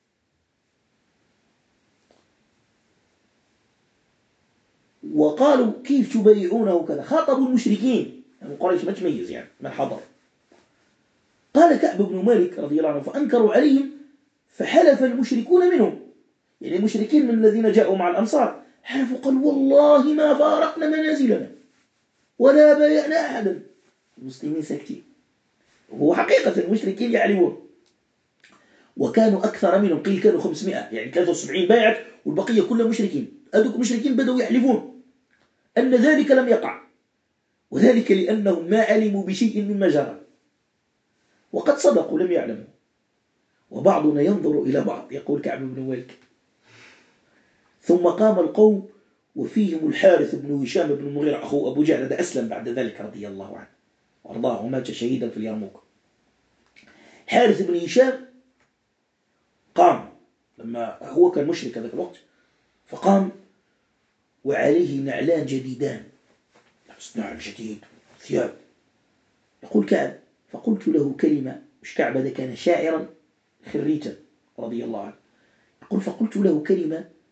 Speaker 1: وقالوا كيف تبايعونه كذا، خاطبوا المشركين، يعني قريش ما تميز يعني من حضر. قال كعب بن مالك رضي الله عنه فأنكروا عليهم فحلف المشركون منهم، يعني المشركين من الذين جاءوا مع الأنصار حلفوا قال والله ما فارقنا منازلنا ولا بايعنا أحدا. المسلمين ساكتين، وهو حقيقة المشركين يعلمون، وكانوا أكثر منهم، قيل كانوا 500، يعني 73 بايعت والبقية كلها مشركين. هذوك المشركين بدأوا يحلفون أن ذلك لم يقع، وذلك لأنهم ما علموا بشيء مما جرى، وقد صدقوا لم يعلموا. وبعضنا ينظر إلى بعض، يقول كعب بن مالك. ثم قام القوم وفيهم الحارث بن هشام بن المغيرة أخو أبو جهل، هذا أسلم بعد ذلك رضي الله عنه وارضاه ومات شهيدا في اليرموك. حارث بن هشام قام لما هو كان مشرك ذاك الوقت، فقام وعليه نعلان جديدان، لبس نعل جديد ثياب. يقول كعب فقلت له كلمة، مش كعب هذا كان شاعرا خريتا رضي الله عنه، يقول فقلت له كلمة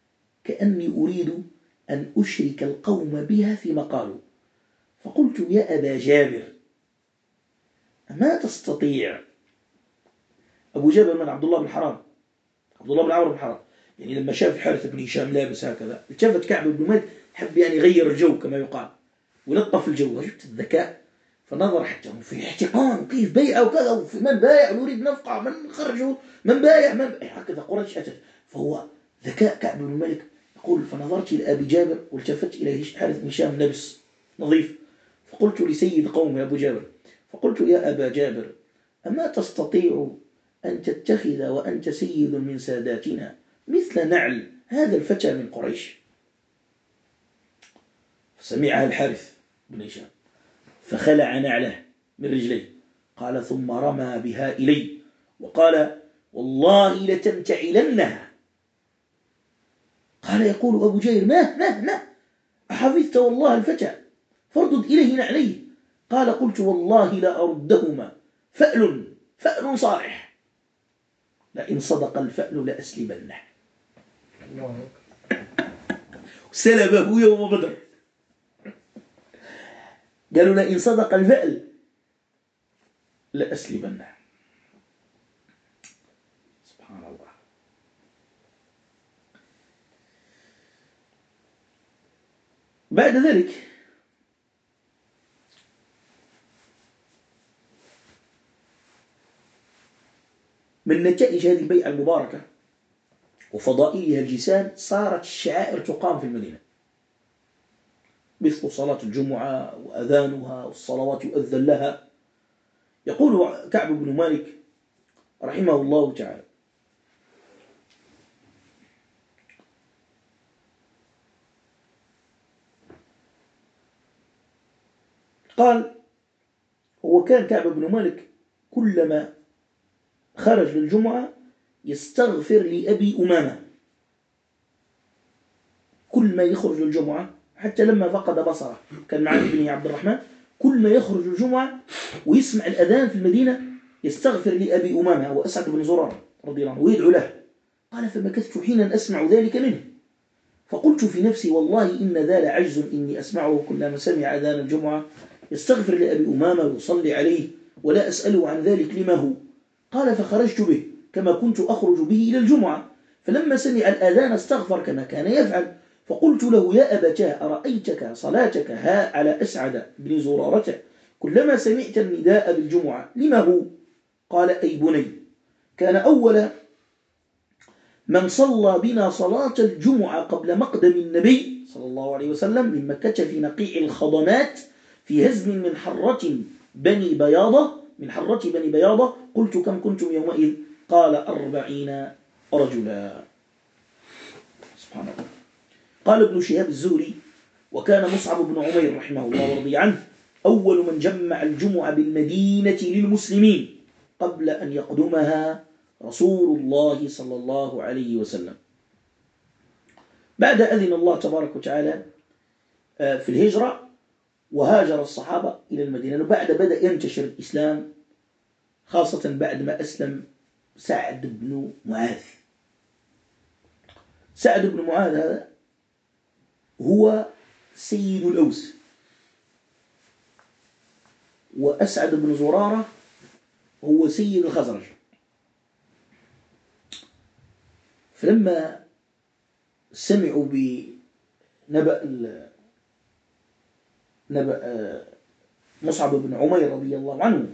Speaker 1: كأني أريد أن أشرك القوم بها فيما قالوا. فقلت يا أبا جابر أما تستطيع. أبو جابر من عبد الله بن حرام، عبد الله بن عمرو بن حرام، يعني لما شاف الحارث بن هشام لابس هكذا التفت كعب بن مالك، حب يعني يغير الجو كما يقال ولطف الجو. شفت الذكاء، فنظر حتى في احتقان كيف بيع وكذا، وفي من بايع ونريد نفقع، من خرجوا من بايع من بايع. هكذا قريش أتت. فهو ذكاء كعب بن مالك. يقول فنظرت إلى أبي جابر والتفت إلى الحارث بن هشام لابس نظيف، فقلت لسيد قومي أبو جابر، فقلت يا أبا جابر أما تستطيع أن تتخذ وأنت سيد من ساداتنا مثل نعل هذا الفتى من قريش؟ فسمعها الحارث بن هشام فخلع نعله من رجليه، قال ثم رمى بها إلي وقال والله لتنتعلنها. قال يقول أبو جير ما أحفظت والله الفتى فاردد إليه نعليه. قال قلت والله لا أردهما، فأل صالح، لئن صدق الفأل لأسلبنه. سلبه يوم بدر. قالوا لئن صدق الفأل لأسلبنه. سبحان الله. بعد ذلك من نتائج هذه البيعة المباركة وفضائلها الجسام صارت الشعائر تقام في المدينة، مثل صلاة الجمعة وأذانها والصلوات يؤذن لها. يقول كعب بن مالك رحمه الله تعالى قال هو كان كعب بن مالك كلما خرج للجمعة يستغفر لأبي أمامة، كل ما يخرج للجمعة حتى لما فقد بصره كان مع ابنه عبد الرحمن، كل ما يخرج الجمعة ويسمع الأذان في المدينة يستغفر لأبي أمامة وأسعد بن زرارة رضي الله عنه ويدعو له. قال فمكثت حينا أسمع ذلك منه، فقلت في نفسي والله إن ذا لعجز إني أسمعه كلما سمع أذان الجمعة يستغفر لأبي أمامة ويصلي عليه ولا أسأله عن ذلك لما هو. قال فخرجت به كما كنت أخرج به إلى الجمعة، فلما سمع الأذان استغفر كما كان يفعل. فقلت له يا أبتاه أرأيتك صلاتك ها على أسعد بن زرارة كلما سمعت النداء بالجمعة لما هو؟ قال أي بني كان أول من صلى بنا صلاة الجمعة قبل مقدم النبي صلى الله عليه وسلم من مكة في نقيع الخضمات في هزم من حرة بني بياضة. قلت كم كنتم يومئذ؟ قال 40 رجلا. سبحان الله. قال ابن شهاب الزهري وكان مصعب بن عمير رحمه الله ورضي عنه أول من جمع الجمعة بالمدينة للمسلمين قبل أن يقدمها رسول الله صلى الله عليه وسلم. بعد أذن الله تبارك وتعالى في الهجرة وهاجر الصحابة إلى المدينة، وبعد بدأ ينتشر الإسلام خاصة بعد ما أسلم سعد بن معاذ. سعد بن معاذ هذا هو سيد الأوس، وأسعد بن زرارة هو سيد الخزرج. فلما سمعوا بنبأ مصعب بن عمير رضي الله عنه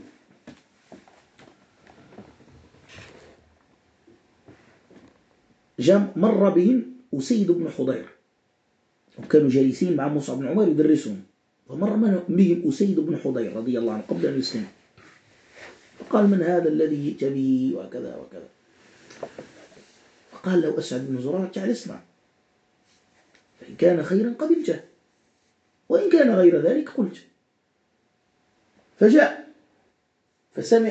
Speaker 1: مر بهم أسيد بن حضير، وكانوا جالسين مع مصعب بن عمير يدرسهم، فمر بهم أسيد بن حضير رضي الله عنه قبل أن يسلم، فقال من هذا الذي جئت به وكذا وكذا. فقال له أسعد بن زرارة تعال اسمع، فإن كان خيرا قبلته وإن كان غير ذلك قلت. فجاء فسمع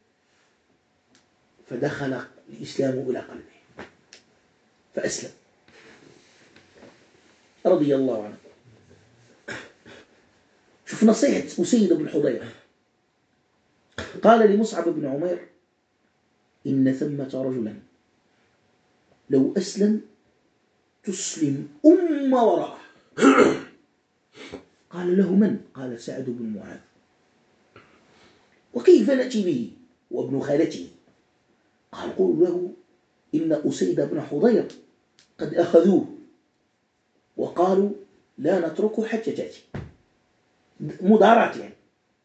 Speaker 1: فدخل الإسلام إلى قلبه فأسلم رضي الله عنه. شوف نصيحة أسيد بن حضير، قال لمصعب بن عمير إن ثمة رجلا لو أسلم تسلم وراءه. قال له: من؟ قال: سعد بن معاذ. وكيف نأتي به وابن خالته؟ قال: قولوا له إن أسيد بن حضير قد أخذوه وقالوا لا نتركه حتى تأتي، مدارات يعني.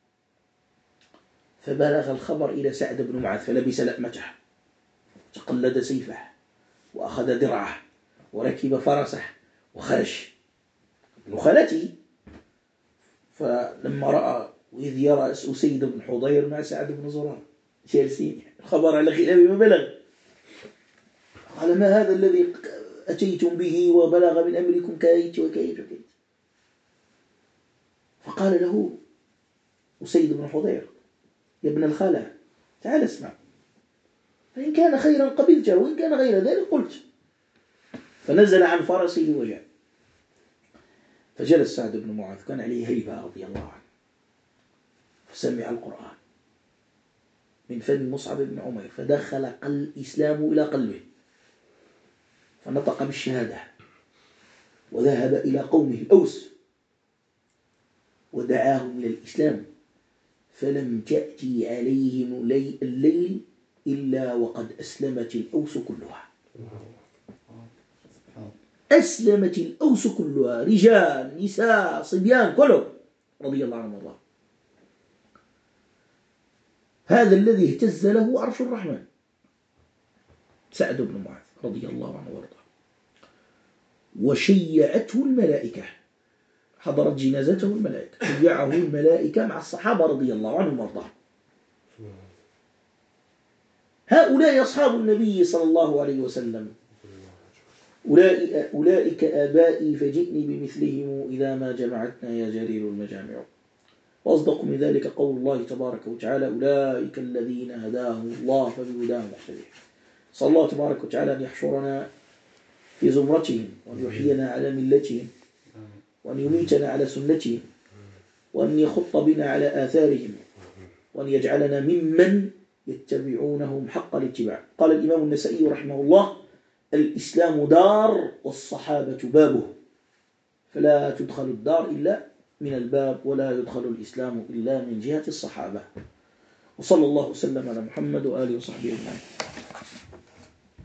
Speaker 1: فبلغ الخبر إلى سعد بن معاذ فلبس لأمته، تقلد سيفه وأخذ درعه وركب فرسه وخرج ابن خالته. فلما رأى وإذ يرى أسيد بن حضير مع سعد بن زرارة جالسين، الخبر على خلاف ما بلغ، قال: ما هذا الذي أتيتم به وبلغ من أمركم كايت وكايت وكايت؟ فقال له أسيد بن حضير: يا ابن الخالة، تعال اسمع، فإن كان خيرا قبلته وإن كان غير ذلك قلت. فنزل عن فرسه وجاء، فجلس سعد بن معاذ كان عليه هيبة رضي الله عنه، فسمع القرآن من فم مصعب بن عمير، فدخل الإسلام إلى قلبه، فنطق بالشهادة وذهب إلى قومه الأوس ودعاهم إلى الإسلام، فلم تأتي عليهم الليل إلا وقد أسلمت الأوس كلها. أسلمت الأوس كلها، رجال نساء صبيان كلهم رضي الله عنهم الله. هذا الذي اهتز له عرش الرحمن، سعد بن معاذ رضي الله عنه وارضاه. وشيعته الملائكة، حضرت جنازته الملائكة، شيعه الملائكة مع الصحابة رضي الله عنهم وارضاه. هؤلاء أصحاب النبي صلى الله عليه وسلم، أولئك آبائي فجئني بمثلهم إذا ما جمعتنا يا جرير المجامع. وأصدق من ذلك قول الله تبارك وتعالى: أولئك الذين هداهم الله فبهداه مقتدي. صلى الله تبارك وتعالى أن يحشرنا في زمرتهم، وأن يحيينا على ملتهم، وأن يميتنا على سنتهم، وأن يخط بنا على آثارهم، وأن يجعلنا ممن يتبعونهم حق الاتباع. قال الإمام النسائي رحمه الله: الإسلام دار والصحابة بابه، فلا تدخل الدار إلا من الباب، ولا يدخل الإسلام إلا من جهة الصحابة. وصلى الله وسلم على محمد وآله وصحبه أجمعين.